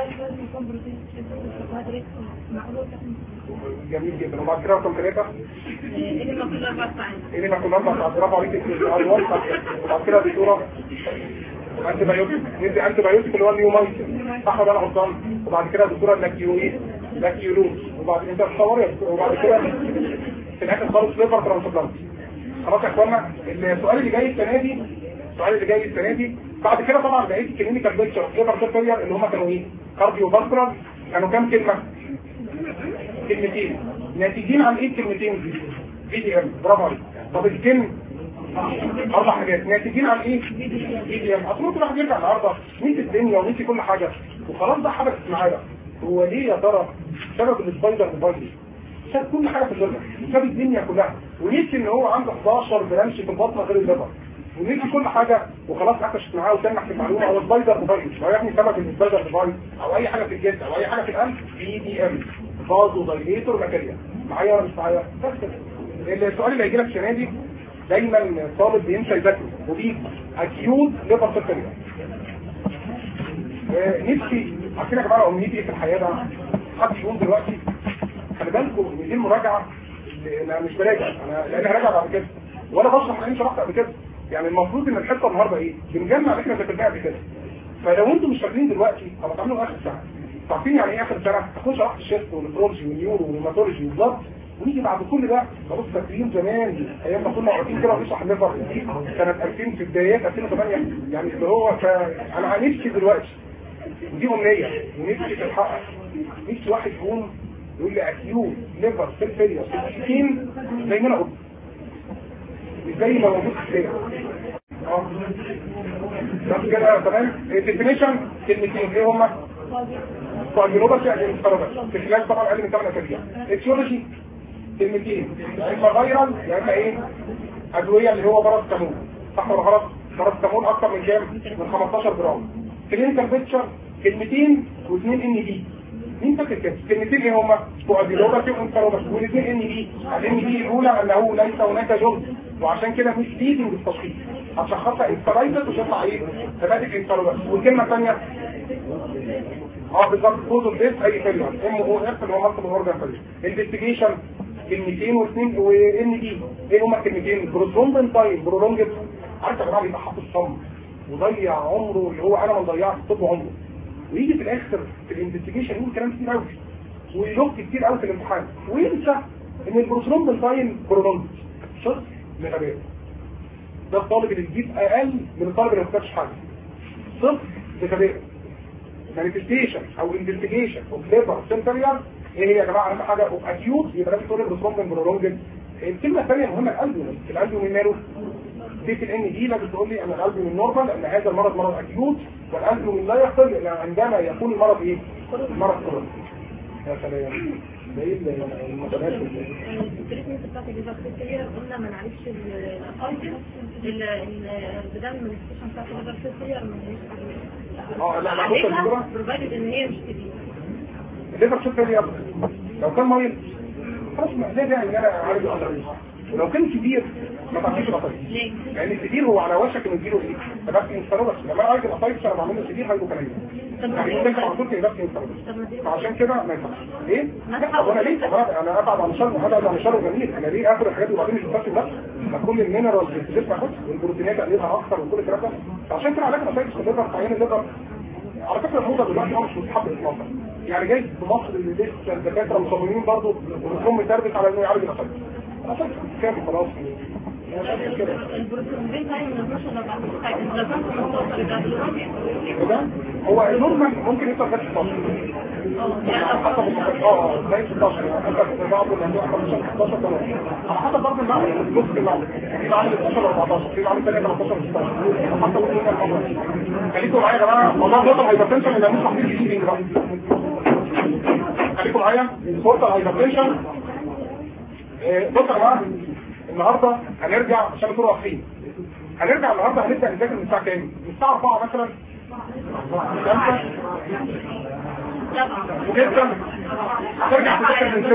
Speaker 1: جميل جدا. وبعد كده رقم 3 اللي ما كل 4 ساعات برافو عليك. وبعد كده الدكتوره انت بايوتيك ندي انت بايوتيك اللي هو النيومايسين صح ولا انا غلطان؟ وبعد كده الدكتوره لاكيولوز وبعد كده الصوري. وبعد كده في الاخر خالص ليفر ترانسبلانت. خلاص يا اخوانا السؤال اللي جاي السنه دي بعد كده طبعا بقيت الكلينيكال بيكتشر ليفر فيلير اللي هم كانوا ايه؟ كارديو فاسكولار. كانوا كام كلمه؟ كلمتين. ناتجين عن ايه الكلمتين دي؟ في دي ام. برافو عليك. طب الكلمه 4 حاجات ناتجين عن ايه؟ في دي ام. اصلا الواحد يرجع النهارده نسي الدنيا ونسي كل حاجه وخلاص ده حدث معايا. هو ليه يا ترى سبب السبايدر موبايل؟ ساب كل حاجه في الليفر وساب الدنيا كلها ونسي ان هو عنده 11 برانش في البطن غير الليفر ونسي كل حاجه وخلاص قفشت معاه وسمح في المعلومه. او السبايدر موبايل هو يعني سبب السبايدر موبايل او اي حاجه في الجسم او اي حاجه في القلب في دي ام فازو دايليتور ماتيريال. معايا ولا مش معايا؟ بس السؤال اللي هيجي لك السنه دي دايما طالب بينسى يذاكر ودي اكيوت ليفر سيرجري. نفسي عارفين يا جماعه امنيتي ايه في الحياه بقى؟ حد يقوم دلوقتي خلي بالكم ان دي المراجعه. انا مش براجع لان راجع بعد كده ولا بشرح اللي شرحت قبل كده. يعني المفروض ان الحصه النهارده ايه؟ بنجمع اللي احنا ذاكرناه قبل كده. فلو انتم مش فاكرين دلوقتي طب هتعملوا اخر سنه. عارفين يعني ايه اخر سنه؟ هكون شرحت الشيست والنفرولوجي والنيورو والهيماتولوجي والبلد ونيجي بعد كل ده خلاص فاكرين زمان ايام ما كنا واقفين كده بنشرح الليفر سنه 2000 في بدايات 2008 يعني اللي هو انا نفسي دلوقتي ودي امنيه ونفسي تتحقق. نفسي واحد يقوم يقول لي اكيوت ليفر سيرجري 60 زي ما انا قلت مش زي ما موجود في السيره. بس كده تمام. الديفينيشن كلمتين ايه هما؟ كارديولوجي يعني الكارديولوجي في خلال طبعا اقل من 8 اسابيع. اتيولوجي كلمتين اما فايرال يعني ايه؟ ادويه اللي هو باراستامول صح ولا غلط؟ باراستامول اكتر من كام؟ من 15 جرام. كلينيكال بيكتشر كلمتين و2 ان دي. مين فاكر كده؟ كلمتين ايه هما؟ كارديولوجي وانكارديولوجي والاثنين ان دي. الان دي الاولى انه ليس هناك جرم وعشان كده مش ليدنج بالتشخيص عشان خاطر انفرايتس وتطلع ايه؟ ثباتك انفرايتس. والكلمه الثانيه بالظبط كوزو بيس اي فيلير ام او اف اللي هو مصر الاورجان فيلير. انفستيجيشن كلمتين واثنين وان دي. ايه هما الكلمتين؟ بروترومبين تايم برولونجد. عارف يا جماعه بيبقى حاطط صم وضيع عمره اللي هو انا ما ضيعت طول عمره ويجي في الاخر في الانفستيجيشن يقول كلام كتير قوي ويلوك كتير قوي في الامتحان وينسى ان البروترومبين تايم برولونجد شرط لغباء. ده الطالب اللي بيجيب اقل من الطالب اللي ما كتبش حاجه صفر لغباء. مانيفستيشن او انفستيجيشن اوف ليفر سنتريال ايه هي يا جماعه؟ اهم حاجه اوف اكيوت يبقى لازم تقول البروترومبين برولونجد. الكلمه الثانيه مهمه القلب من ماله؟ في الان دي لازم تقول لي ان القلب من نورمال لان هذا المرض مرض اكيوت والقلب من لا يقل الا عندما يكون المرض ايه؟ مرض كروني. يا سلام ده ايه المتناسب
Speaker 2: التريتمنت بتاعت الليفر سيرجري قلنا ما نعالجش القلب البدايه من السيشن بتاعت الليفر سيرجري
Speaker 1: لا
Speaker 2: بروفايدد ان هي مش كبيره.
Speaker 1: الليفر سيرجري لو كان مريض خلاص ليه ده ان انا عالج القلب. ولو كان كبير ما تعطيش القطايف لان الكبير هو على وشك انه يجيله ايه؟ تبقى انفراروبس. لما انا عايز القطايف انا بعمل له كبير هيبقى كلامي يعني انت على طول تبقى انفراروبس فعشان كده ما ينفعش. ايه؟ انا ليه انا ابعد عن الشر وابعد عن الشر جميل. انا ليه اخد الحاجات وبعدين مش بس بس كل المينرالز اللي بتدفع بس والبروتينات اقلبها اكتر وكل الكلام ده. عشان كده علاج القطايف في الليفر في عيان الليفر على فكره الموضه دلوقتي مش مستحب اطلاقا. يعني جاي في مصر اللي لسه الدكاتره مصممين برضه وهم تربت على انه يعالج القطايف. كام خلاص
Speaker 2: البروتين تايم من 12 ل 14
Speaker 1: هو النورمال ممكن يوصل لغايه 16 حسب زي 16 حسب بعض اللي عنده 15 على حسب برضه المعنى الجزء المعنى في عامل 12 14 في عامل 13 16 حسب المعنى. خليكم معايا يا جماعه موضوع البطل هايبرتنشن اللي هنشرح فيه كتير بقى. خليكم معايا البطل هايبرتنشن بص يا جماعه النهارده هنرجع عشان نكون واضحين. هنرجع النهارده هنبدا نذاكر من الساعه كام؟ من الساعه 4 مثلا 5 وكده هترجع تذاكر من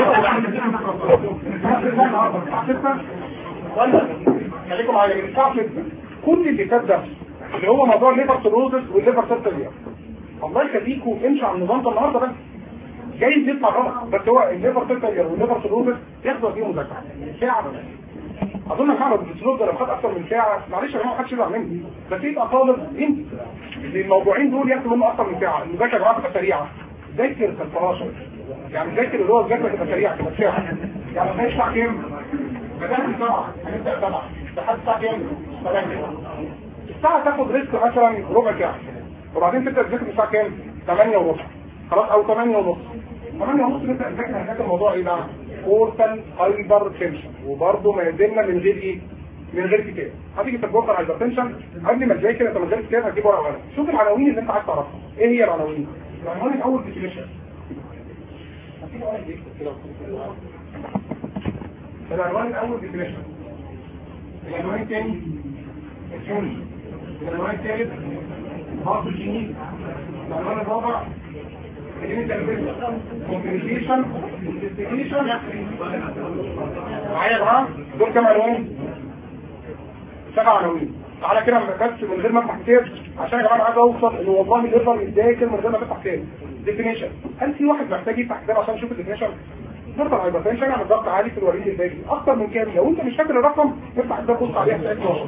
Speaker 1: 6 ولا خليكم معايا من الساعه 6. كل اللي فات ده اللي هو موضوع الليفر سيروزس والليفر سيرتيليا الله يخليكم امشوا على النظام ده النهارده بس. جايز يطلع غلط بس هو الليفر سيرتيليا والليفر سيروزس يحصل فيهم مذاكره ساعه بس. اظن فعلا الاسلوب ده لو خد اكتر من ساعه معلش يا جماعه محدش يزعل مني بس يبقى طالب انت الموضوعين دول ياخدوا منه اكتر من ساعه. المذاكره يا جماعه تبقى سريعه ذاكر الفراشه يعني ذاكر اللي هو الذاكره تبقى سريعه تبقى ساعه يعني ما فيش ساعه كام بدات 7 هنبدا 7 لحد الساعه كام 8 الساعه تاخد ريسك مثلا ربع ساعه وبعدين تبدا تذاكر الساعه كام 8 ونص خلاص او 8 ونص 8 ونص نبدا نذاكر هنذاكر الموضوع ايه بقى بورتال هايبر تنشن وبرضه ما يزلنا من غير ايه من غير كتاب. هتيجي في البورتال هايبر تنشن قبل ما تذاكر انت من غير كتاب هتجيب ورقه وقلم شوف العناوين اللي انت عايز تعرفها. ايه هي العناوين؟ العنوان الاول ديفينيشن العنوان الاول ديفينيشن العنوان الثاني الثاني العنوان الثالث باثوجينيز العنوان الرابع كومبليكيشن انفستيجيشن معايا يا جماعه دول كام عنوان 7 عناوين. تعالى كده بس من غير ما افتح كتاب عشان يا جماعه عايز اوصل ان والله نقدر نذاكر من غير ما نفتح كتاب. ديفينيشن هل في واحد محتاج يفتح كتاب عشان يشوف الديفينيشن؟ بورتال هايبرتنشن انا ضغط عالي في الوريد الباقي اكتر من كام. لو انت مش فاكر الرقم افتح كتاب بص عليه هتلاقي 12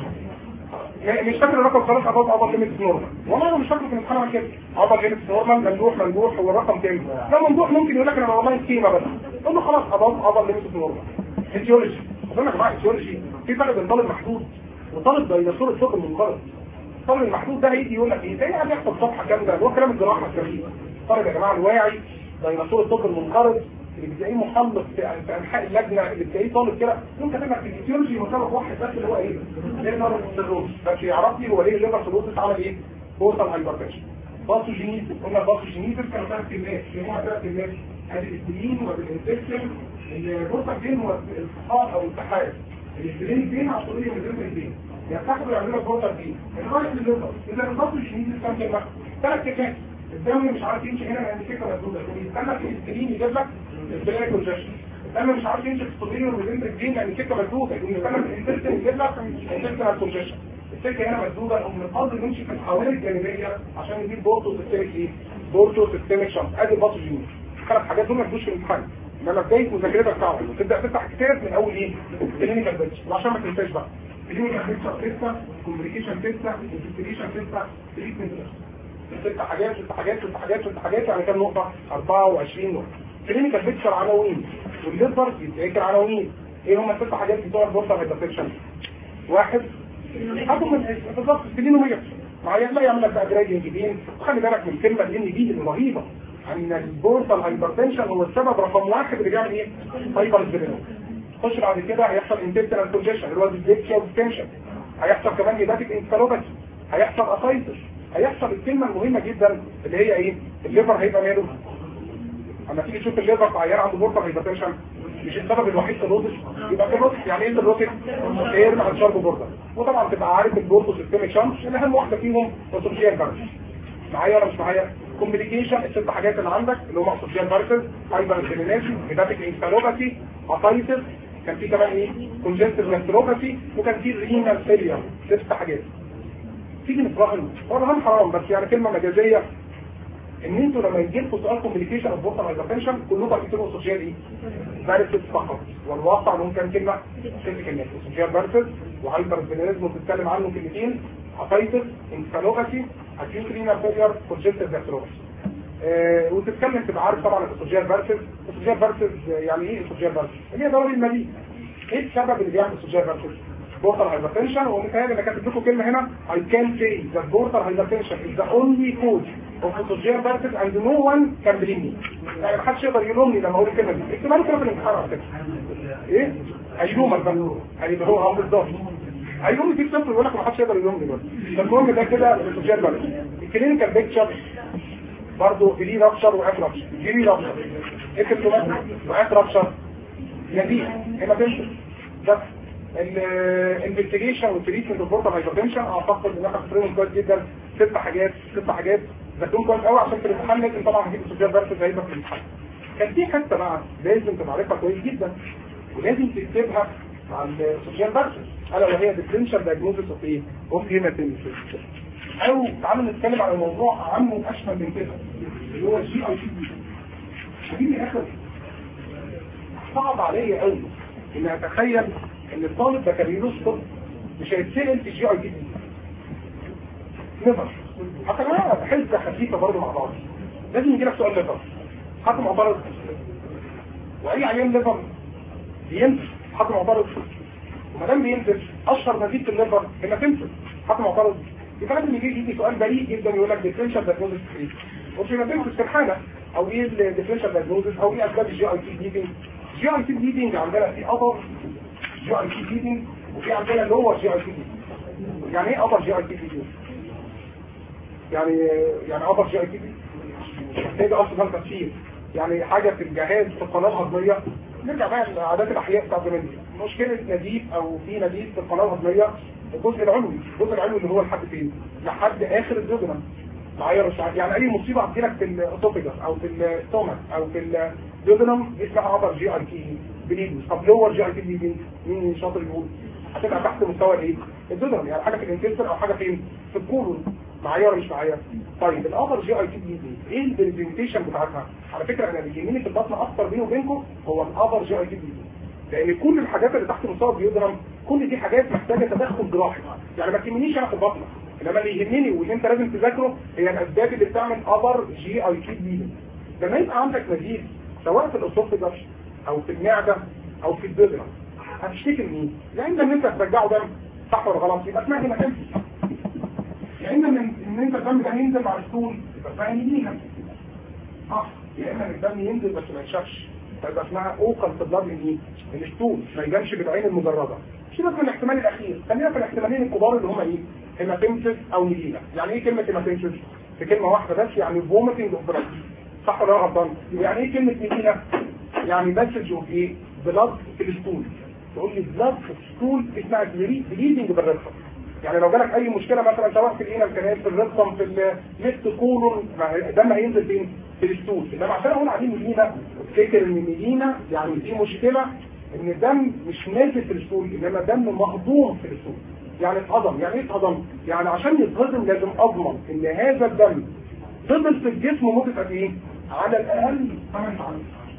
Speaker 1: مش فاكر الرقم خلاص ابطل ليميت نورمال والله انا مش فاكر في الامتحان عن كده ابطل ليميت نورمال ممدوح هو الرقم كام. لو ممدوح ممكن يقول لك انا والله سكيما بس قول له خلاص ابطل ليميت نورمال. الجيولوجي اظن يا جماعه الجيولوجي في فرق بين طالب محدود وطالب ديناصور الثقب المنقرض. الطالب المحدود ده هيجي يقول لك ايه زي ما بيحصل صفحه كامله هو كلام الجراحه الكبير. الطالب يا جماعه الواعي ديناصور الثقب المنقرض اللي بتلاقيه محلق في انحاء اللجنه اللي بتلاقيه طالب كده ممكن تبقى في الفيزيولوجي مسبب واحد بس اللي هو ايه؟ ليفر سيروز بس يعرف لي هو ليه الليفر سيروز عمل ايه؟ بورتال هايبرتنشن. باثوجينيز قلنا باثوجينيز كانوا 3 كلمات اللي هم 3 كلمات ادي الاستلين وبالانفكشن البورتال فين هو الالتحاق او التحاد الاستلين فين عشان يقول لي من الفين يفتحوا يعملوا البورتال فين الرايت الليفر اذا الباثوجينيز كام كلمه 3 كلمات الدم مش عارف يمشي هنا لان الفكره مسدوده يستنى في الاستلين يجيب لك البلاك كونجكشن الدم مش عارف يمشي في الصدرين والبنترين لان الفكره مسدوده يستنى في الانتستين يجيب لك الانتستين كونجكشن السكه هنا مسدوده ومن الفضل نمشي في الحوالي الجانبيه عشان نجيب بورتو سيستميك ايه بورتو سيستميك شنط ادي الباثوجين. 3 حاجات دول ما تجوش في الامتحان انما بدايه مذاكرتك صعبه تبدا تفتح كتاب من اول ايه كلينيكال بيتش وعشان ما تنساش بقى كلينيكال بيتش 6 كومبليكيشن 6 انفستيجيشن 6 تريتمنت 6 حاجات يعني كام نقطه 24 نقطه. كلينيكال بيتش عناوين والليفر يتذاكر عناوين. ايه هم ال6 حاجات بتوع البورتال هايبرتنشن؟ واحد حطوا من بالظبط السنين ومية معايا لا يعمل لك بقى جرايدنج بين وخلي بالك من الكلمه الان دي الرهيبه ان البورتال هايبرتنشن هو السبب رقم 1 اللي بيعمل ايه؟ هايبرتنشن. خش بعد كده هيحصل انتستينال كونجكشن اللي هو الديكشن تنشن هيحصل كمان هيباتيك انفلوباثي هيحصل اسايتس هيحصل الكلمه المهمه جدا اللي هي ايه؟ الليفر هيبقى ماله؟ اما تيجي تشوف الليفر في عيان عنده بورتال هايبرتنشن مش السبب الوحيد في الروتش يبقى في الروتش يعني ايه الروتش؟ اير مع الشرب بوردر وطبعا تبقى عارف البورتو سيستميك شانس اللي اهم واحده فيهم اسوشيال فارس. معايا ولا مش معايا؟ كومبليكيشن ال6 حاجات اللي عندك اللي هم اسوشيال فارس هايبرتنشن هيباتيك انفلوباثي اسايتس كان في كمان ايه؟ كونجستيف نيفروباثي وكان في رينال فيلير 6 حاجات. تيجي نتراهن طبعا حرام بس يعني كلمه مجازيه ان انتوا لما يجي لكم سؤال كومبليكيشن اوف بورتال هايبرتنشن كلكم هتكتبوا اسوشيال ايه؟ فارس فقط والواقع ممكن كلمه 6 كلمات اسوشيال فارس وهايبرتنشن بتتكلم عنه كلمتين اسايتس انفلوباثي اكيوت رينال فيلير كونجستيف نيفروباثي وتتكلم تبقى عارف طبعا الاسوشيال فارس يعني ايه اسوشيال فارس؟ اللي هي ضرر المليء. ايه السبب اللي بيعمل اسوشيال فارس؟ بورتال هايبرتنشن ومثال انا كاتب لكم كلمه هنا I can say that portal hypertension is the only cause of esophageal varices and no one can blame me. يعني محدش يقدر يلومني لما اقول الكلمه دي. اكتبها له كده في الامتحان على فكره. ايه؟ هيلومك بقى. هيبقى هو بالظبط. هيلومني في صفر يقول لك محدش يقدر يلومني برضه. المهم ده كده esophageal varices. الكلينيكال بيكتشر برضه ليه رابشر واف رابشر. ليه رابشر؟ اكتب له واف رابشر نتيجه هيماتنشن بس. الانفستيجيشن والتريتمنت والبورتال هايبرتنشن اعتقد ان احنا خسرين كويس جدا. ست حاجات ذاكرهم كويس قوي عشان في الامتحان لازم طبعا هجيب السوشيال بس زي ما في الامتحان. كان في حته بقى لازم تعرفها كويس جدا ولازم تكتبها مع السوشيال بس، الا وهي ديفرنشال دايجنوستس اوف ايه؟ اوف هيماتنشن. او تعالوا نتكلم على موضوع عامه اشمل من كده اللي هو الجي اي تي دي. اخر صعب عليا قوي ان اتخيل ان الطالب بكالوريوس طب مش هيتسال في الجي اي تي دي نظر. حتى انا بحس خفيفه برضه مع بعض. لازم يجي لك سؤال ليفر حد معترض، واي عيان ليفر بينزل حد معترض، وما دام بينزل اشهر نتيجه الليفر انك تنزل حد معترض، يبقى لازم يجي سؤال بريء جدا يقول لك ديفرنشال دايجنوستس ايه؟ وفي نتيجه استحاله او ايه الديفرنشال دايجنوستس او ايه اسباب الجي اي تي بليدنج. الجي اي تي بليدنج عندنا في ابر جي اي تي بليدنج وفي عندنا اللي هو جي اي تي بليدنج. يعني ايه ابر جي اي تي بليدنج؟ يعني ابر جي اي تي بليدنج محتاج اصلا تفسير. يعني حاجه في الجهاز في القناه الهضميه. نرجع بقى لعادات الاحياء بتاعت زمان دي. مشكله نزيف او في نزيف في القناه الهضميه الجزء العلوي اللي هو لحد فين؟ لحد اخر الجدران. معايا مش يعني اي مصيبه هتجيلك في الاسوفيجاس او في الستومك او في الجدران اسمها ابر جي اي تي بليدنج. طب لور جي اي تي بليدنج مين شاطر يقول؟ هتبقى تحت مستوى الايه؟ الجدران. يعني حاجه في الانتستين او حاجه فين؟ في الكولون. معايا ولا مش معايا؟ طيب الابر جي اي تي بليدنج ايه البرزنتيشن بتاعتها؟ على فكره انا اللي بيهمني في البطن اكتر بيني وبينكم هو الابر جي اي تي بليدنج، لان كل الحاجات اللي تحت مستوى الجدران كل دي حاجات محتاجه تدخل جراحي. يعني ما تهمنيش انا في البطن، انما اللي يهمني واللي انت لازم تذاكره هي الاسباب اللي بتعمل ابر جي اي تي بليدنج. لما يبقى عندك نزيف سواء في الاسوفيجاس او في المعده او في الجدران هتشتكي من ايه؟ يا اما ان انت ترجعه دم صح ولا غلط يبقى اسمها هيماتنشن، يا اما ان انت الدم ده ينزل مع الستول يبقى اسمها انيميا صح، يا اما ان الدم ينزل بس ما ينشفش فيبقى اسمها اوكل في البلاد من ايه؟ من الستول ما يبانش بالعين المجرده. سيبك من الاحتمال الاخير، خلينا في الاحتمالين الكبار اللي هم ايه؟ هيماتنشن او نيلينا. يعني ايه كلمه هيماتنشن؟ في كلمه واحده بس يعني فوميتنج اوف بلاد صح ولا غلطان؟ يعني ايه كلمه نيلينا؟ يعني مسج اوف ايه؟ بلاد في الستول. تقول لي بلاد في الستول اسمها بليدنج بالرقم. يعني لو جالك اي مشكله مثلا سواء في الانال كانال في الرقم في الليفت كولون الدم هينزل فين؟ في الستول. انما عشان اقول عليه ميلينا افتكر ان ميلينا يعني في مشكله ان الدم مش نازل في الستول انما دم مهضوم في الستول. يعني اتهضم. يعني ايه اتهضم؟ يعني عشان يتهضم لازم اضمن ان هذا الدم فضل في الجسم مده قد ايه؟ على الاقل 8 ساعات.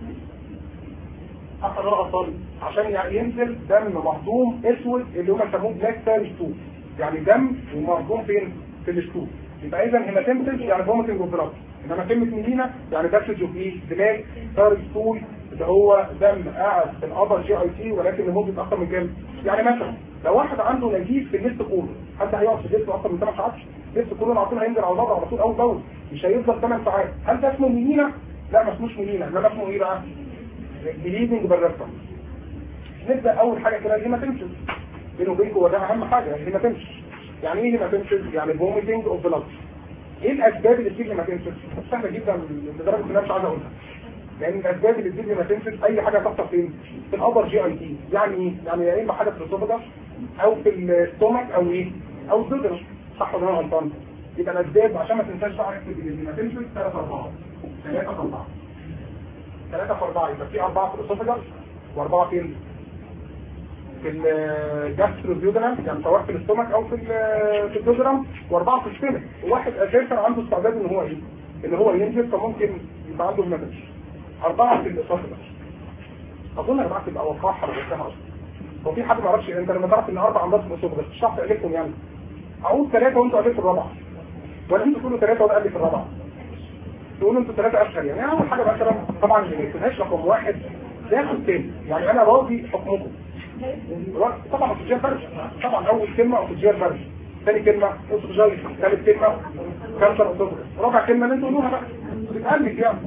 Speaker 1: أصل عشان ينزل دم مهضوم اسود اللي هم بيسموه بلاك تاري ستول. يعني دم ومهضوم فين؟ في الستول. يبقى اذا هيماتنشن يعني فوميتنج اوف بلاد، انما كلمه ميلينا يعني باسج اوف ايه؟ بلاك تاري ستول اللي هو دم قاعد في الابر جي اي تي ولكن لمده اكثر من كام؟ يعني مثلا لو واحد عنده نزيف في الليفت كولون حتى هيقعد في جسمه اكثر من 8 ساعات. الليفت كولون على طول هينزل على البطن على طول اول باول مش هيفضل 8 ساعات. هل ده اسمه ميلينا؟ لا ما اسموش ميلينا، انما اسمه ايه بقى؟ بليدنج بالرقم. نبدا اول حاجه كده الهيماتنشن. بينه وبينكم وده اهم حاجه الهيماتنشن. يعني ايه هيماتنشن؟ يعني فوميتنج اوف بلاد. ايه الاسباب اللي تجيب هيماتنشن؟ سهله جدا لدرجه ان انا مش عايز اقولها. لان الاسباب اللي تجيب هيماتنشن اي حاجه تحصل فين؟ في الابر جي اي تي. يعني ايه؟ يعني يا اما حاجه في الاسوفاجس او في الستومك او ايه؟ او الجدر صح ولا انا غلطان؟ يبقى الاسباب عشان ما تنساش بقى اكتب الهيماتنشن 3 في 4 3 في 4 يبقى في 4 في الاسوفاجس و4 فين؟ في الجاستروزيودرام يعني سواء في الاستومك او في الجدرام و4 في السمك. وواحد اساسا عنده استعداد ان هو ايه؟ ان هو ينزل فممكن يبقى عنده هيماتنشن. 4 في الاسوفاجس. اظن 4 تبقى وقاحه وقتها اصلا. هو في حد ما يعرفش انت لما تعرف ان 4 امراض في الاسوفاجس مش هتعرف تقلبهم يعني. اقول 3 وانتوا قلبتوا الرابعه. ولا انتوا تقولوا 3 وانا قلبت الرابعه. تقولوا انتوا 3 اشهر يعني اول حاجه مثلا طبعا اللي ما يكونهاش رقم 1 ده الثاني. يعني انا راضي حكمكم. طبعا اوكسجين فرش. طبعا اول كلمه اوكسجين فرش. ثاني كلمه اوكسجين. ثالث كلمه كانسر اوتوبر. رابع كلمه اللي انتوا قولوها بقى بتقلب يعني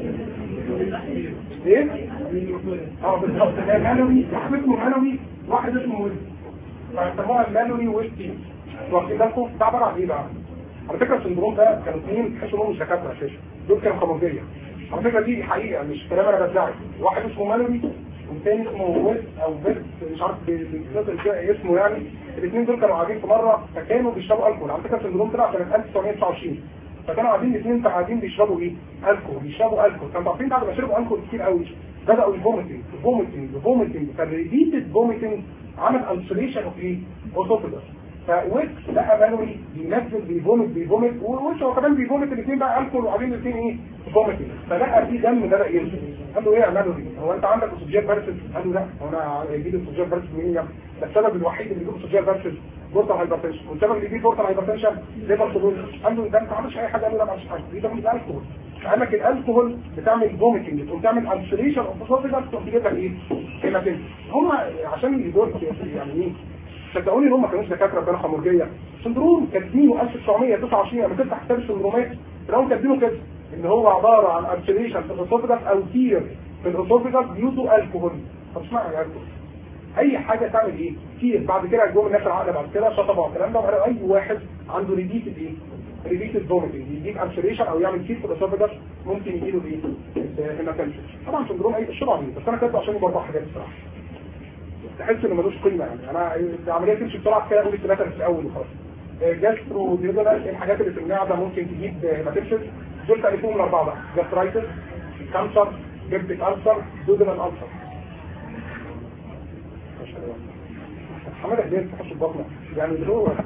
Speaker 1: ايه؟ بالظبط ده مالوري. واحد اسمه مالوري واحد اسمه ويلتي فيسموها المالوري ويلتي. واخدين بالكم ده عباره عن ايه بقى؟ على فكره السندروم ده كانوا اثنين تحسوا انهم مش دكاتره اساسا. دول كانوا خمرجيه. على فكره دي حقيقه مش كلام انا بدعي. واحد اسمه مالوري والثاني اسمه ويست او فيست مش عارف اسمه يعني. الاثنين دول كانوا قاعدين في مره فكانوا بيشربوا الكحول. على فكره السندروم طلع سنه 1929. فكانوا قاعدين الاثنين قاعدين بيشربوا ايه؟ الكحول. بيشربوا الكحول. كانوا عارفين بعد ما شربوا الكحول كتير قوي بداوا الفوميتنج فالريبيتد فوميتنج عمل السوليشن اوف ايه؟ اوسوفيجاس. فويكس بقى مانوي بينزل بيفومت ووش هو كمان بيفومت الاثنين بقى الكحول وعاملين الاثنين ايه؟ فوميتنج. فلقى في دم بدا ينزل. قال له ايه يا مانوي؟ هو انت عندك اسوجيال فيرسس؟ قال له لا هو انا هيجي لي اسوجيال فيرسس منين؟ ده السبب الوحيد اللي بيجيب اسوجيال فيرسس بورتال هايبرتنشن، والسبب اللي بيجيب بورتال هايبرتنشن ليفر سيروز. قال له ده انت ما عملتش اي حاجه. قال له لا ما عملتش حاجه. دي ده من الكحول. قال لك الالكحول بتعمل فوميتنج وبتعمل السوليشن اوف اسوفيجاس وبتجيب لك ايه؟ هيماتيزم. هم عشان يدور يعني ايه؟ صدقوني هم ما كانوش دكاتره كانوا خمرجيه. سندروم كاتبينه 1929 لما تفتح كتاب السندرومات تلاقوا كاتبينه كده ان هو عباره عن السوليشن في الاسوفيجاس او تير في الاسوفيجاس بيوزو الكحول. طب اشمعنى الكحول؟ اي حاجه تعمل ايه؟ كتير بعد كده جم الناس العقل بعد كده شطبوا الكلام ده وقالوا اي واحد عنده ريديتد ايه؟ ريديتد فوميتنج يجيب السوليشن او يعمل كيس في الاسوفيجاس ممكن يجي له ايه؟ هيماتيزم. طبعا سندروم اي الشرع بس انا كاتبه عشان يبقى 4 حاجات الصراحه. تحس انه ملوش قيمه يعني. انا العمليه تمشي بسرعه كده اقول الثلاثه في الاول وخلاص. جاسترو ديودنال الحاجات اللي في المعده ممكن تجيب هيماتيزم. دول تعرفوهم الاربعه بقى: جاسترايتس، كانسر، جبتك ألسر، دودنال ألسر. حمد اهدين تحط البطنة يعني اللي هو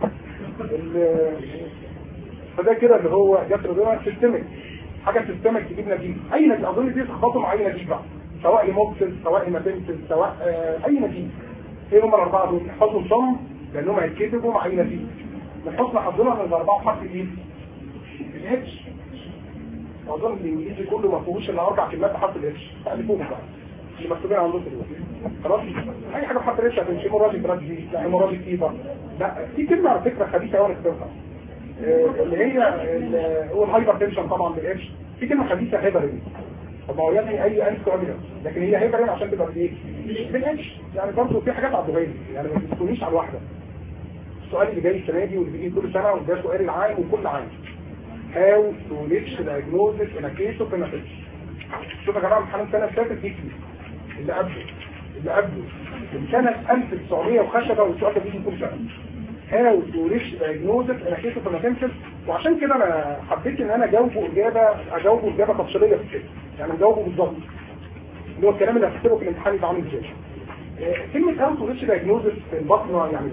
Speaker 1: فده كده اللي هو جاسترو ديودنال سيستمك. حاجه سيستمك تجيب نتيجه. اي نتيجه اظن دي تخبطوا مع اي نتيجه بقى، سواء ليموكسل سواء هيماتيزم سواء اي نتيجه. ايه هم الاربعه دول؟ نحفظهم صم لانهم هيتكتبوا مع اي نتيجه. نحفظنا حظنا من الاربعه حرف ايه؟ الاتش. اظن الانجليزي كله ما فيهوش الا 4 كلمات بحرف الاتش. تالفوهم بقى اللي مكتوبين عندكم دلوقتي. خلاص اي حاجه بحرف الاتش هتمشي. هيموراجيك تراجيدي، لا هيموراجيك فيبر. لا في كلمه على فكره خبيثه وانا كتبتها اللي هي هو الهايبر تنشن طبعا بالاتش. في كلمه خبيثه هيبرين. طب ما هو يعني اي انس كوابيلر لكن هي هيبرين عشان تبقى بايه؟ بالاتش. يعني برضه في حاجات عضويه يعني ما تكونيش على الواحده. السؤال اللي جاي السنه دي واللي بيجي كل سنه وده سؤال العام وكل عام: How to reach diagnosis in a case of hematitis. شوف يا جماعه امتحان السنه اللي فاتت دي اللي قبله من سنه 1900 وخشبه والسؤال ده بيجي كل سنه. How to reach diagnosis in a case of hematitis. وعشان كده انا حبيت ان انا اجاوبه اجابه تفصيليه في الكتاب. يعني اجاوبه بالظبط اللي هو الكلام اللي هكتبه في الامتحان يبقى عامل ازاي. كلمه How to reach diagnosis في البطنه يعني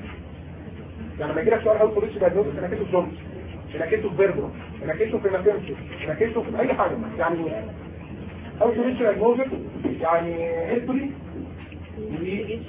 Speaker 1: لما يجي لك سؤال How to reach diagnosis in a case of جونز، انا كيسه في فيربرو، انا كيسه في ماكينسي، انا كيسه في اي حاجه يعني او تريتش دايجنوستيك يعني هيستوري ودي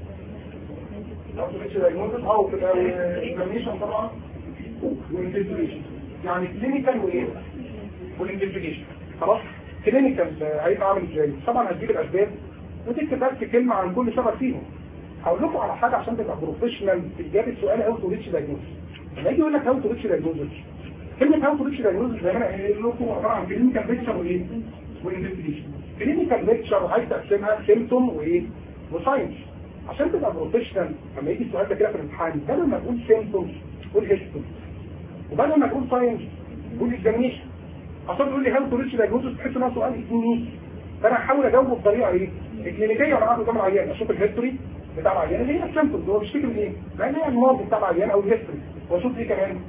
Speaker 1: او تريتش دايجنوستيك او اكزامينشن طبعا وانفستيجيشن. يعني كلينيكال وايه والانفستيجيشن. خلاص كلينيكال هيبقى عامل ازاي؟ طبعا هتجيب الاسباب وتكتب بس كلمه عن كل سبب فيهم. هقول لكم على حاجه عشان تبقى بروفيشنال في اجابه سؤال او تريتش دايجنوستيك. لما يجي يقول لك هاو تو ريتش دايجنوستس، كلمه هاو تو ريتش دايجنوستس زي ما انا قايل لكم عباره عن كلينيكال بيكتشر وايه؟ وانفستيجيشن. كلينيكال بيكتشر عايز تقسمها سيمتوم وايه؟ وساينس. عشان تبقى بروفيشنال لما يجي السؤال ده كده في الامتحان بدل ما تقول سيمتوم قول هيستوري، وبدل ما تقول ساينس قول اكزامينشن. عشان تقول لي هاو تو ريتش دايجنوستس تحس ان هو سؤال اكلينيكي. فانا هحاول اجاوبه بطريقه ايه؟ اكلينيكيه. وانا قاعد قدام العيان اشوف الهيستوري بتاع العيان اللي هي السيمتومز هو بيشتكي من ايه؟ لان هي الماضي بتاع العيان او الهيستوري، واشوف ايه كمان؟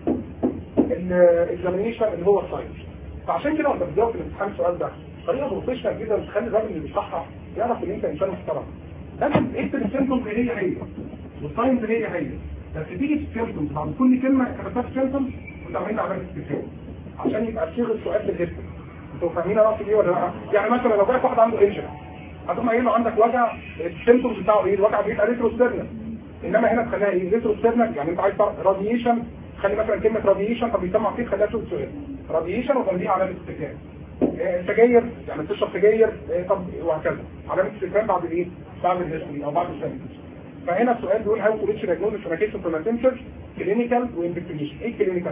Speaker 1: الاكزامينشن اللي هو الساينس. فعشان كده وانت بتجاوب في الامتحان السؤال ده طريقه بروفيشنال جدا تخلي الراجل اللي بيصحح يعرف ان انت انسان محترم. لازم اكتب السيمتومز اللي هي والساينس اللي هي بس تيجي السيمتومز بعد كل كلمه كتبتها السيمتومز وتعملها عمليه استفهام عشان يبقى صيغه السؤال بالهيستوري. انتوا فاهمين انا اقصد ايه ولا لا؟ يعني مثلا لو جالك واحد عنده انجن هتقوم قايل له عندك وجع، السيمتومز بتاعه ايه؟ الوجع بيبقى ريتروستيرنال. انما هنا تخليها ايه؟ ريتروستيرنال. يعني انت عايز تعرف راديشن، خلي مثلا كلمه راديشن طب بيسمع فيه خليها صوت سؤال راديشن وتنبيه علامه استفهام. سجاير يعني تشرب سجاير طب وهكذا علامه استفهام بعد الايه؟ بعد الهيستوري او بعد السيمتومز. فهنا السؤال بيقول هاو تو ريتش دايجنوستس ان كيس اوف هيماتيمسيس كلينيكال وانفستيجيشن. ايه كلينيكال؟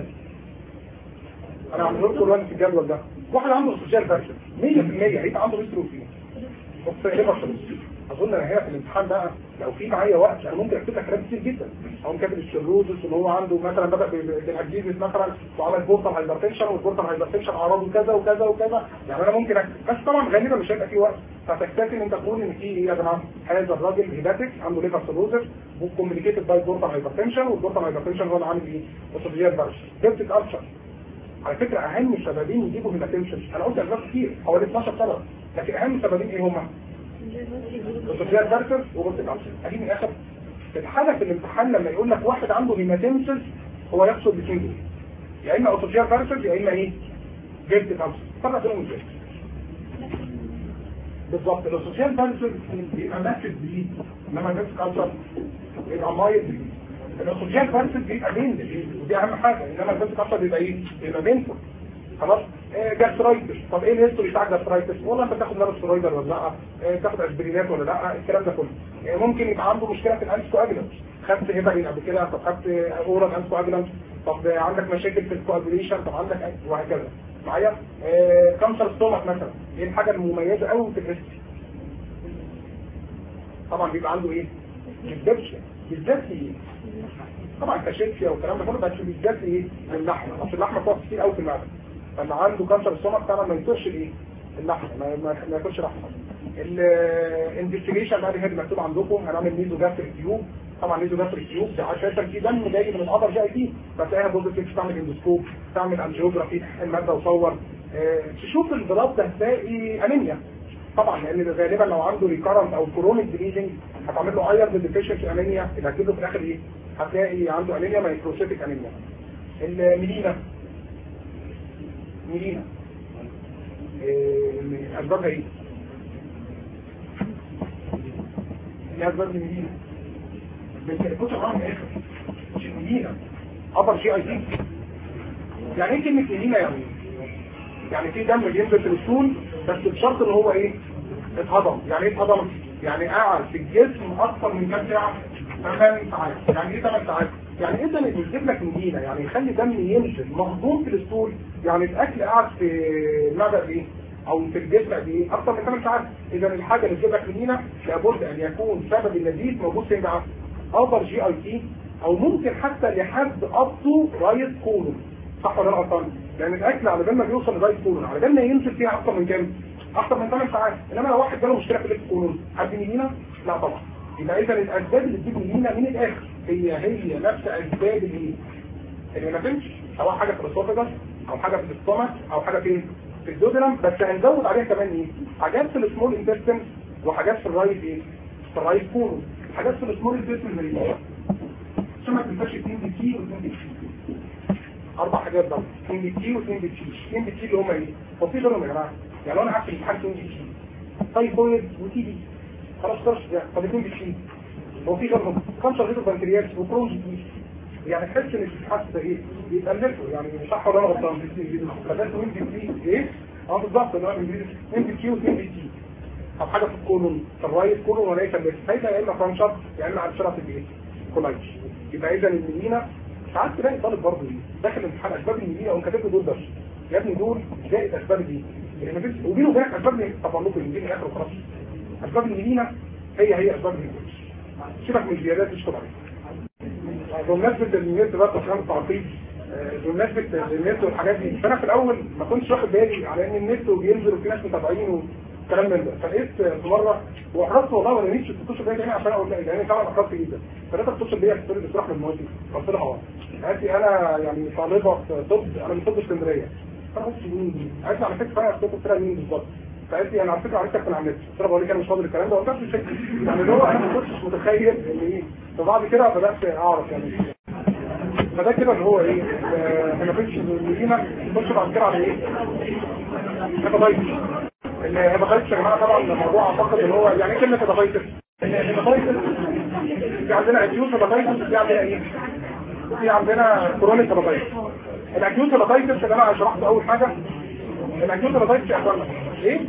Speaker 1: انا عامل لكم دلوقتي في الجدول ده واحد عنده اسوشيال فاكشن 100% هيبقى عنده هيستوري فيه اظن انا هنا في الامتحان بقى لو في معايا وقت انا ممكن اكتب لك كلام كتير جدا. او كاتب السيروزس ان هو عنده مثلا بدا بالاجيزس مثلا وعمل بورتال هايبرتنشن، والبورتال هايبرتنشن اعراضه كذا وكذا وكذا، يعني انا ممكن اكتب، بس طبعا غالبا مش هيبقى في وقت، فتكتفي ان انت تقول ان في ايه يا جماعه، هذا الراجل هيباتيك عنده ليفر سيروزس وكوميونيكيتد باي بورتال هايبرتنشن، والبورتال هايبرتنشن هو اللي عامل ايه؟ اوتوفيجيال بارش ديبتيك ألسر. على فكره اهم سببين يجيبوا هيباتنشن، انا قلت اسباب كتير حوالي 12 سبب، لكن اهم سببين ايه هما؟ اوتوفيجيال بارش وبورتال ألسر. ادي من الاخر الحاله في الامتحان لما يقول لك واحد عنده هيماتيمسس هو يقصد الاثنين دول، يا اما اوتوفيجيال بارش يا اما ايه؟ ديبتيك ألسر. فرق بينهم ازاي؟ بالظبط الاوتوفيجيال بارش بيبقى ماسك بليد، انما ديبتيك ألسر يبقى مايل بليد. الاوتوفيجيال بارش بيبقى بين ودي اهم حاجه، انما الديبتيك ألسر بيبقى ايه؟ بيبقى بينفول. خلاص. جاسترايتس، طب ايه الهيستوري بتاع الجاسترايتس؟ والله انت بتاخد نار سترويدر ولا لا؟ تاخد اسبرينات ولا لا؟ الكلام ده كله. ممكن يبقى عنده مشكله في الانتيكواجولانت، خدت هيبارين قبل كده، طب خدت اورال انتيكواجولانت، طب عندك مشاكل في الكواجوليشن، طب عندك وهكذا معايا. كانسر ستومك مثلا، ايه الحاجه المميزه قوي في الهيستوري؟ طبعا بيبقى عنده ايه؟ الدبشه بالذات ايه؟ طبعا كاشيكسيا والكلام ده كله، بس بالذات ايه؟ اللحمه، اصل اللحمه بتقعد كتير قوي في المعده، فاللي عنده كانسر السtomach طبعا ما ياكلش الايه؟ اللحمه، ما ياكلش لحمه. الانفستيجيشن بقى اللي مكتوب عندكم، هنعمل ميزو جاستريك تيوب، طبعا ميزو جاستريك تيوب ده عشان في دم جاي من القدر جاي فيه، فتلاقيها بوزيتيف، تعمل اندوسكوب، تعمل انجيوجرافي الماده وصور، تشوف البلاد ده هتلاقي انيميا طبعا، لان غالبا لو عنده ريكارنت او كرونيك بليدنج هتعمل له ايرن ديفيشنسي انيميا، اللي هتجيب له في الاخر ايه؟ هتلاقي عنده انيميا مايكروسيتيك انيميا. الميلينا أسبابها إيه؟ إيه أسباب الميلينا؟ بالكلمات العام آخر مش الميلينا أبر شيء أيضا. يعني إيه كلمة ميلينا يعني؟ يعني في دم بينزل في السول بس بشرط إن هو إيه؟ اتهضم. يعني إيه اتهضم؟ يعني قاعد في الجسم أكثر من كام ساعة؟ 8 ساعات. يعني إيه 8 ساعات؟ يعني إذا يجيب لك ميلينا، يعني يخلي دم ينزل مهضوم في السول، يعني الأكل قاعد في المعدة إيه؟ او في الجسم قد ايه؟ اكثر من 8 ساعات. اذا الحاجه اللي تجيب لك منينا لابد ان يكون سبب النزيف موجود فين بقى؟ ابر جي اي تي، او ممكن حتى لحد ابطو رايت كولون، صح ولا لا غلطان؟ لان الاكل على بال ما بيوصل لرايت كولون على بال ما ينزل فيها اكثر من كام؟ اكثر من 8 ساعات. انما لو واحد جاله مشكله في الليفت كولون حد منينا؟ لا طبعا. يبقى اذا الاسباب اللي تجيب منينا من الاخر هي نفس اسباب اللي ما تمشي، سواء حاجه في الاسوفاجس او حاجه في الاستومك او حاجه في الدودرم، بس هنزود عليها كمان ايه؟ حاجات في السمول انتستين وحاجات في الرايت ايه؟ في الرايت كولون. حاجات في السمول انتستين زي ايه؟ عشان ما تنساش 2 بي تي و2 بي تي. 4 حاجات بقى، 2 بي تي و2 بي تي. 2 بي تي اللي هم ايه؟ هو في غيرهم يا جماعه؟ يعني انا عارف الامتحان 2 بي تي تايفويد وتي بي، خلاص طب 2 بي تي هو في غيرهم؟ كانسر غير البنكرياس وكرونز دي، يعني تحس ان الحاسه ده ايه؟ بيتألفوا، يعني صح ولا انا غلطان؟ بدات من بي تي ايه؟ بالظبط، اللي هو من بي تي و2 بي تي، او حاجه في الكولون، في الرايت كولون وليس الليفت، هيبقى يا اما كانسر يا اما ابشره في الايه؟ كولايتس. يبقى اذا الميلينا ساعات تلاقي طالب برضه داخل الامتحان اسباب الميلينا وكاتب له دول بس، يا ابني دول زائد اسباب دي، وبينه وبينك اسباب ايه؟ طبعا لكم يمكن الاخر وخلاص. اسباب الميلينا هي اسباب الهيموريج، سيبك من الزيادات مش طبيعيه. بمناسبة النت بقى تصميم التعقيد، بمناسبة النت والحاجات دي، فأنا في الأول ما كنتش واخد بالي على إن النت وبينزل وفي ناس متابعين والكلام من ده، فلقيت في مرة وأحرصت والله ولا نفسي تتصل بيا تاني عشان أقول لها لأن فعلا أحرصت جدا، فلقيت تتصل بيا تقول لي بتروح من موادي، قلت لها قالت لي أنا يعني طالبة في طب، أنا من طب اسكندرية، فأنا قلت مين دي؟ قالت لي على فكرة أنا قلت لها مين بالظبط؟ فقالت لي انا على فكره عرفتك من على النت، قلت لها بقول لك انا مش فاضي الكلام ده، وقلت لها يعني اللي هو انا ما كنتش متخيل ان ايه، فبعد كده بدات اعرف يعني فده كده اللي هو ايه، انا كنتش مدينه كنتش بعد كده على ايه؟ هيباتايتس. الهيباتايتس يا جماعه طبعا الموضوع اعتقد ان هو يعني ايه كلمه هيباتايتس؟ الهيباتايتس في عندنا اكيوت هيباتايتس، في عندنا ايه؟ في عندنا كرونيك هيباتايتس. الاكيوت هيباتايتس يا جماعه شرحت اول حاجه، الاكيوت هيباتايتس يا اخوانا ايه؟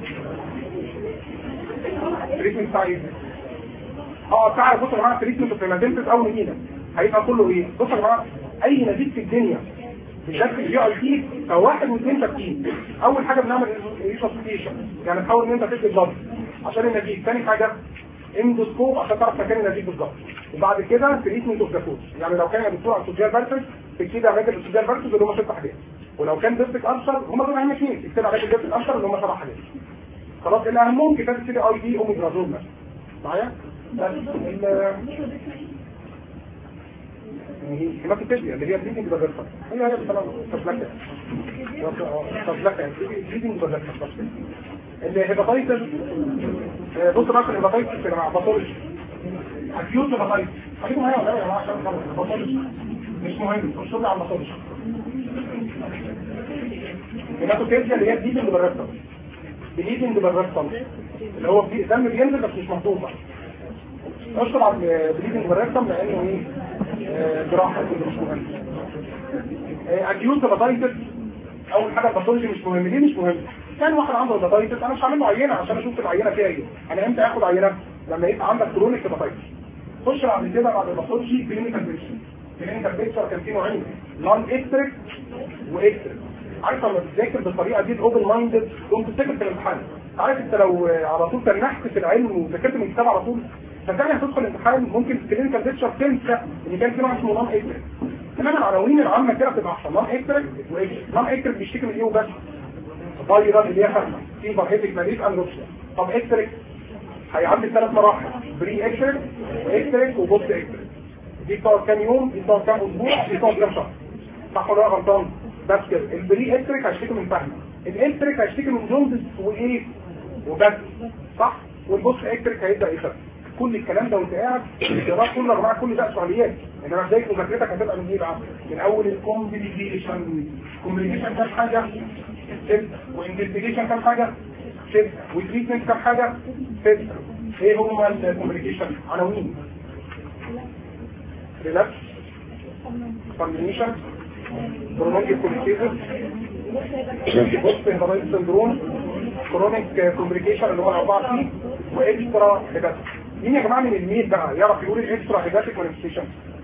Speaker 1: تريتمنت سايز تعالى بصوا يا جماعه، تريتمنت في مادينتس او نينا هيبقى كله ايه؟ بصوا يا جماعه، اي نزيف في الدنيا بشكل جي اي تي او 1 و2 ثابتين. اول حاجه بنعمل ريسوسيتيشن، يعني نحاول ان انت تدي بلاد عشان النزيف. ثاني حاجه اندوسكوب عشان تعرف مكان النزيف بالظبط. وبعد كده تريتمنت اوف ذا فود، يعني لو كان الدكتور على السوجيال فيرتس تكتب علاج السوجيال فيرتس اللي هم 6 حاجات، ولو كان ديستك ارشر هم دول اهم اثنين، تكتب علاج الديستك ارشر اللي هم 7 حاجات. خلاص اللي اهمهم كتابه سي اي دي اوميبرازول مثلا معايا. الهيماتوفيجيا اللي هي بليدنج بالرفع هي مثلا تفلكه بليدنج بالرفع. الهيباتايتس بص بقى الهيباتايتس يا جماعه باثولوجي اكيوت هيباتايتس خليكم معايا ولا يا جماعه عشان باثولوجي مش مهم الشغل على الباثولوجي. الهيماتوفيجيا اللي هي بليدنج بالرفع بليدنج بالرفع اللي هو دم بينزل بس مش مهضوم بقى. اشرب على البليدنج بالرفع لانه ايه جراحه مش مهم. اكيوت هيباتايتس اول حاجه الباثولوجي مش مهم. ليه مش مهم؟ كان واحد عنده هيباتايتس انا مش هعمل له عينه عشان اشوف العينه فيها ايه. انا امتى اخد عينه؟ لما يبقى عندك كرونيك هيباتايتس. خش بعد كده بعد الباثولوجي كلينيكال بيكتشر. كلينيكال بيكتشر كان فيه نوعين نون اكستريك واكستريك. عارف لما بتذاكر بالطريقه دي الاوبن مايندد تقوم تفتكر في الامتحان. عارف انت لو على طول تنحت في العلم وذاكرت من الكتاب على طول فثاني هتدخل الامتحان ممكن الكلينيكال بيكتشر تنسى ان كان في نوع اسمه نون اكستريك. انما العناوين العامه كده بتبقى احسن. نون اكستريك واكستريك. نون اكستريك بيشتكي من ايه وبس؟ فايرال اللي هي خفه فيبر هيبك ماليك انروبشن. طب اكستريك هيعدي 3 مراحل بري اكستريك واكستريك وبوست اكستريك. دي بتقعد كام يوم دي بتقعد كام اسبوع دي بتقعد كام شهر. صح ولا غلطان؟ بس كده. البري اكستريك هيشتكي من فهم. الاكستريك هيشتكي من جوندس وايه وبس صح. والبوست اكستريك هيبدا يخف. كل الكلام ده وانت قاعد القراءه كل اربعه كل ده سؤاليات. انما ازاي مذاكرتك هتبقى من ايه بقى؟ من اول الكومبليكيشن. كومبليكيشن كام حاجه؟ 6. وانفستيجيشن كام حاجه؟ 6. وتريتمنت كام حاجه؟ 6. ايه هما الكومبليكيشن؟ عناوين ريلابس كومبليكيشن برونيك كوليستيزس بوست هيباتايتس سندروم كرونيك كومبليكيشن اللي هو 4 سي واكسترا هيباتيك. مين يا جماعه من الميت بقى يعرف يقول الاكسترا هيباتيك مانيفستيشن؟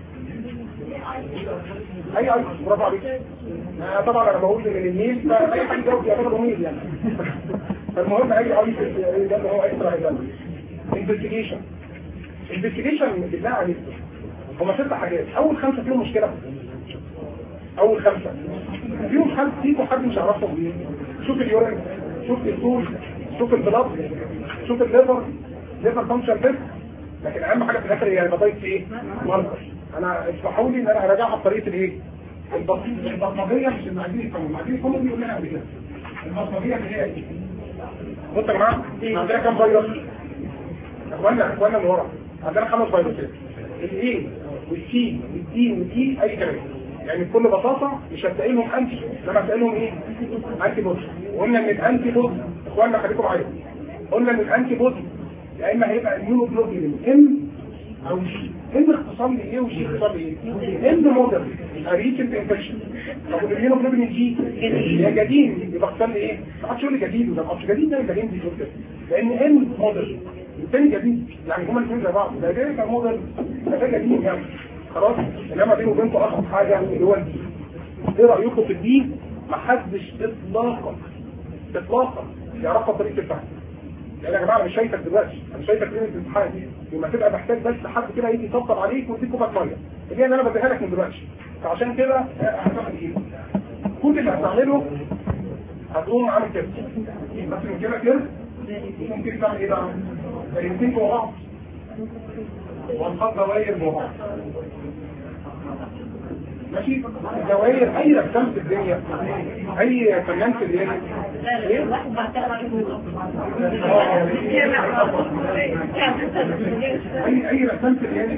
Speaker 1: اي برافو عليك. طبعا انا بقول من الميل فاي حد يجاوب يعتبر ميل يعني. فالمهم اي ده اللي هو اكسترا هيباتيك. انفستيجيشن بالله عليك هما 6 حاجات. اول 5 فيهم مشكله. اول 5 فيهم حد مش هيعرفهم. شوف اليورين شوف الطول شوف البلاد شوف الليفر فانكشن تيست. لكن اهم حاجه في الاخر هي الهيباتايتس ايه؟ ماركر. انا اسمحوا لي ان انا هراجعها بطريقه الايه؟ البصمجيه مش المعادين الكوني. المعادين الكوني بيقول لنا قبل كده البصمجيه اللي هي ايه؟ بصوا يا جماعه عندنا كام فيروس؟ اخواننا اللي ورا عندنا 5 فيروسات. الاي والسي والدي والتي اي كلام. يعني بكل بساطه مش هتلاقي لهم انتي لما هتلاقي لهم ايه؟ انتي بودي. وقلنا ان الانتي بودي اخواننا خليكم معايا. قلنا ان الانتي بودي يا اما هيبقى الهيموجلوبين ام او جي. ام اختصار لايه وجي اختصار لايه؟ ام مودر ريسنت انفكشن. طب الهيموجلوبين جي هي جديد يبقى اختصار لايه؟ ما حدش يقول لي جديد وده مش جديد ده جديد دي كده لان ام مودر الثاني جديد يعني هما الاثنين زي بعض. ده كان مودر ده جديد يعني خلاص. انما بينه وبينكم اخر حاجه اللي هو الدي. ايه رايكم في الدي؟ محدش اطلاقا يعرفها بطريقه الفهم. يعني يا جماعه انا مش شايفك دلوقتي انا شايفك ليله الامتحان لما تبقى محتاج بس حد كده يجي يطبطب عليك ويديك كوبايه ميه اللي انا بديها لك من دلوقتي. فعشان كده هتعمل ايه؟ كل اللي هتعمله هتقوم عامل كده بس من كده ممكن تعمل ايه بقى؟ الاثنين جوه بعض وانخط دوائر جوه بعض ماشي. الدوائر اي رسام في الدنيا اي فنان في الدنيا اي رسام في الدنيا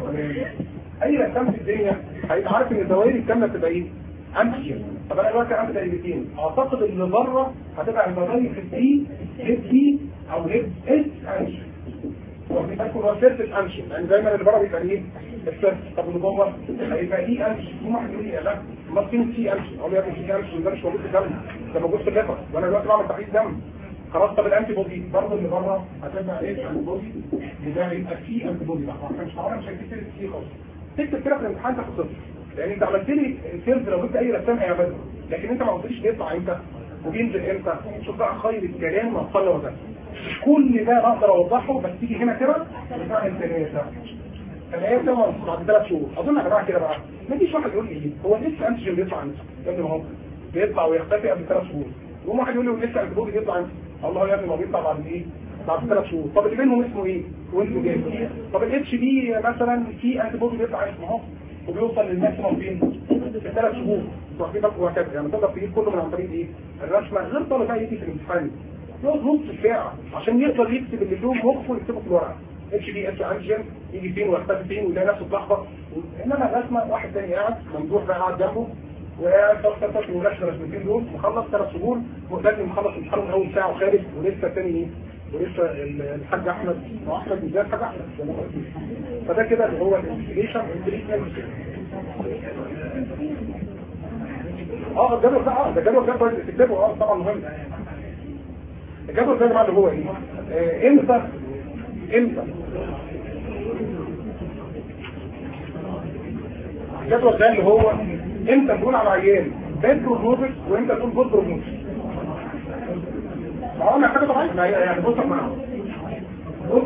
Speaker 1: هيبقى عارف ان الدوائر الكامله بتبقى ايه؟ امشي. طب انا دلوقتي عندي دايرتين اعتقد ان بره هتبقى الدوائر في الدي هيد او هيد اس امشي وبيتاكل وسيرت امشي يعني دايما اللي بره بيبقى ايه؟ السيرت. طب اللي جوه هيبقى ايه امشي؟ هم هيقولوا لي لا ما فين سي امشي اقول له يا ابني سي امشي ده مش موجود في الدم ده موجود في الليفر وانا دلوقتي بعمل تحليل دم خلاص. طب الانتي بودي برضه اللي بره هتبقى ايه؟ الانتي بودي ده هيبقى سي انتي بودي بقى احنا مش هنعرف مش هنكتب سي خالص. تكتب كده في الامتحان تاخد صفر لان انت عملت لي الكيرف لو جبت اي رسام هيعمله لكن انت ما قلتليش بيطلع امتى وبينزل امتى. شوف بقى خير الكلام ما قل وزن. كل ده اقدر اوضحه، بس تيجي هنا كده بتاع الثلاثه بعد 3 شهور. اظن يا جماعه كده بقى ما فيش واحد يقول لي هو لسه انتيجين بيطلع عندي يا ابني، ما هو بيطلع ويختفي قبل 3 شهور، يقوم واحد يقول لي لسه الانتيبودي بيطلع عندي، الله يا ابني ما بيطلع بعد ايه؟ بعد 3 شهور. طب اللي بينهم اسمه ايه؟ وانتوا جايين. طب الاتش دي مثلا في انتيبودي بيطلع اسمه اهو وبيوصل للماكسيموم فين؟ في 3 شهور. واخدين بالكم وهكذا، يعني تقدر تجيب كله من عن طريق ايه؟ الرسمه. غير طالب بقى يجي في الامتحان يقعد نص ساعه عشان يقدر يكتب اللي له مخه ويكتبه في الورقه. اتش دي اتش انجن يجي فين ويختفي فين ويلاقي نفسه اتلخبط. انما الرسمه واحد تاني قاعد ممدوح بقى قاعد جنبه وقاعد ثلاث ورشة رسمتين دول مخلص 3 شهور مقدم مخلص امتحانه من اول ساعه وخارج، ولسه الثاني ايه؟ ولسه الحاج احمد ازاي الحاج احمد. فده كده اللي هو الانفستيجيشن الجدول ده ده الجدول ده كويس تكتبه طبعا مهم. الجدول ده يا جماعه اللي هو ايه؟ امتى الجدول ده اللي هو امتى تقول على عيان باد بروجنوزس وامتى تقول جود بروجنوزس. ما هو انا حاجه طبعا يعني بص معاهم بص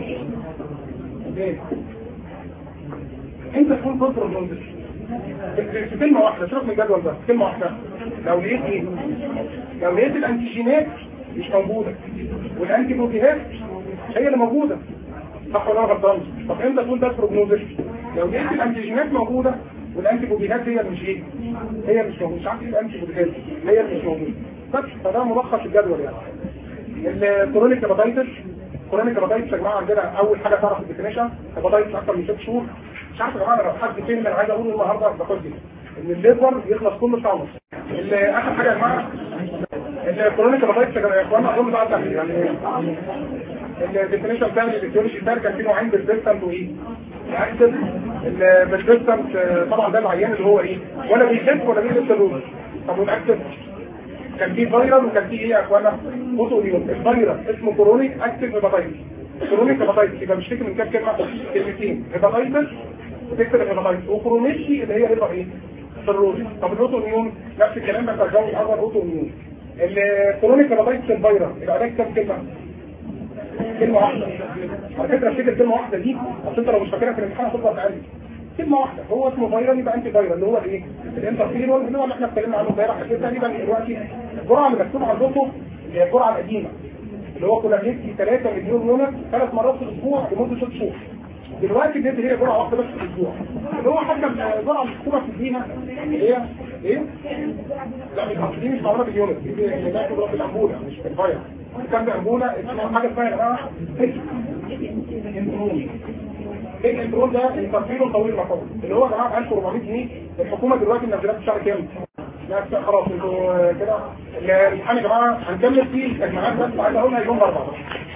Speaker 1: انت تقول جود بروجنوزس في كلمه واحده. شوف من الجدول ده كلمه واحده. لو لقيت ايه؟ لو لقيت الانتيجينات مش موجوده والانتي بروتينات هي اللي موجوده، صح ولا انا غلطان؟ طب امتى تقول ده بروجنوزس؟ لو لقيت الانتيجينات موجوده والانتي بوديهات هي اللي مش ايه؟ هي مش موجوده. مش عارف ايه الانتي بوديهات هي اللي مش موجوده. بس فده ملخص الجدول يعني. الكرونيك هيباتايتس يا جماعه عندنا اول حاجه تعرف الديفينيشن هيباتايتس اكتر من 6 شهور. مش عارف يا جماعه لو حد فين انا عايز اقول النهارده باخد دي ان الليفر يخلص كل ساعه ونص. اخر حاجه يا جماعه الكرونيك هيباتايتس يا اخوانا اظن ده يعني الديفينيشن بتاع الفيسيولوجي ده كان فيه نوعين بالديستنت وايه؟ اكتف. بالديستنت طبعا ده العيان اللي هو ايه؟ ولا بيخف ولا بيخف اللوز. طب والاكتف كان فيه فيرال وكان فيه ايه يا اخوانا؟ اوتو ايمون. الفيرال اسمه كرونيك اكتف هيباتايتس. كرونيك هيباتايتس يبقى مش فاكر من كام كلمه؟ كلمتين. هيباتايتس وتكتب الهيباتايتس وكرونيشي اللي هي ليفر ايه؟ سيروزيس. طب الاوتو ايمون نفس الكلام بس الجو الاول اوتو ايمون. الكرونيك هيباتايتس الفيرال العلاج كام كلمه؟ كلمة واحدة. على فكرة افتكر كلمة واحدة دي اصل انت لو مش فاكرها في الامتحان هتفضل تعلم. كلمة واحدة هو اسمه فيرال يبقى انتي فيرال اللي هو الايه؟ الانترفيرون اللي هو اللي احنا اتكلمنا عنه امبارح. تقريبا دلوقتي الجرعة اللي مكتوبة عندكم هي الجرعة القديمة اللي هو كنا بندي 3 مليون يونت 3 مرات في الاسبوع لمدة 6 شهور. دلوقتي بندي هي جرعة واحدة بس في الاسبوع اللي هو حتى الجرعة اللي الحكومة بتديها اللي هي ايه؟ لا دي مش معمولة باليونت دي بناخد بالامبولة مش بالفيروس. كان بأنبولة اسمها حاجة اسمها بقى انترون. ايه الانترون ده؟ التنفيذ طويل المفعول اللي هو يا جماعه 1400 جنيه. الحكومه دلوقتي منزلاه في الشهر كام؟ لا خلاص انتوا كده الامتحان يا جماعه هنكمل فيه التجمعات بس عايز اقولها يوم 4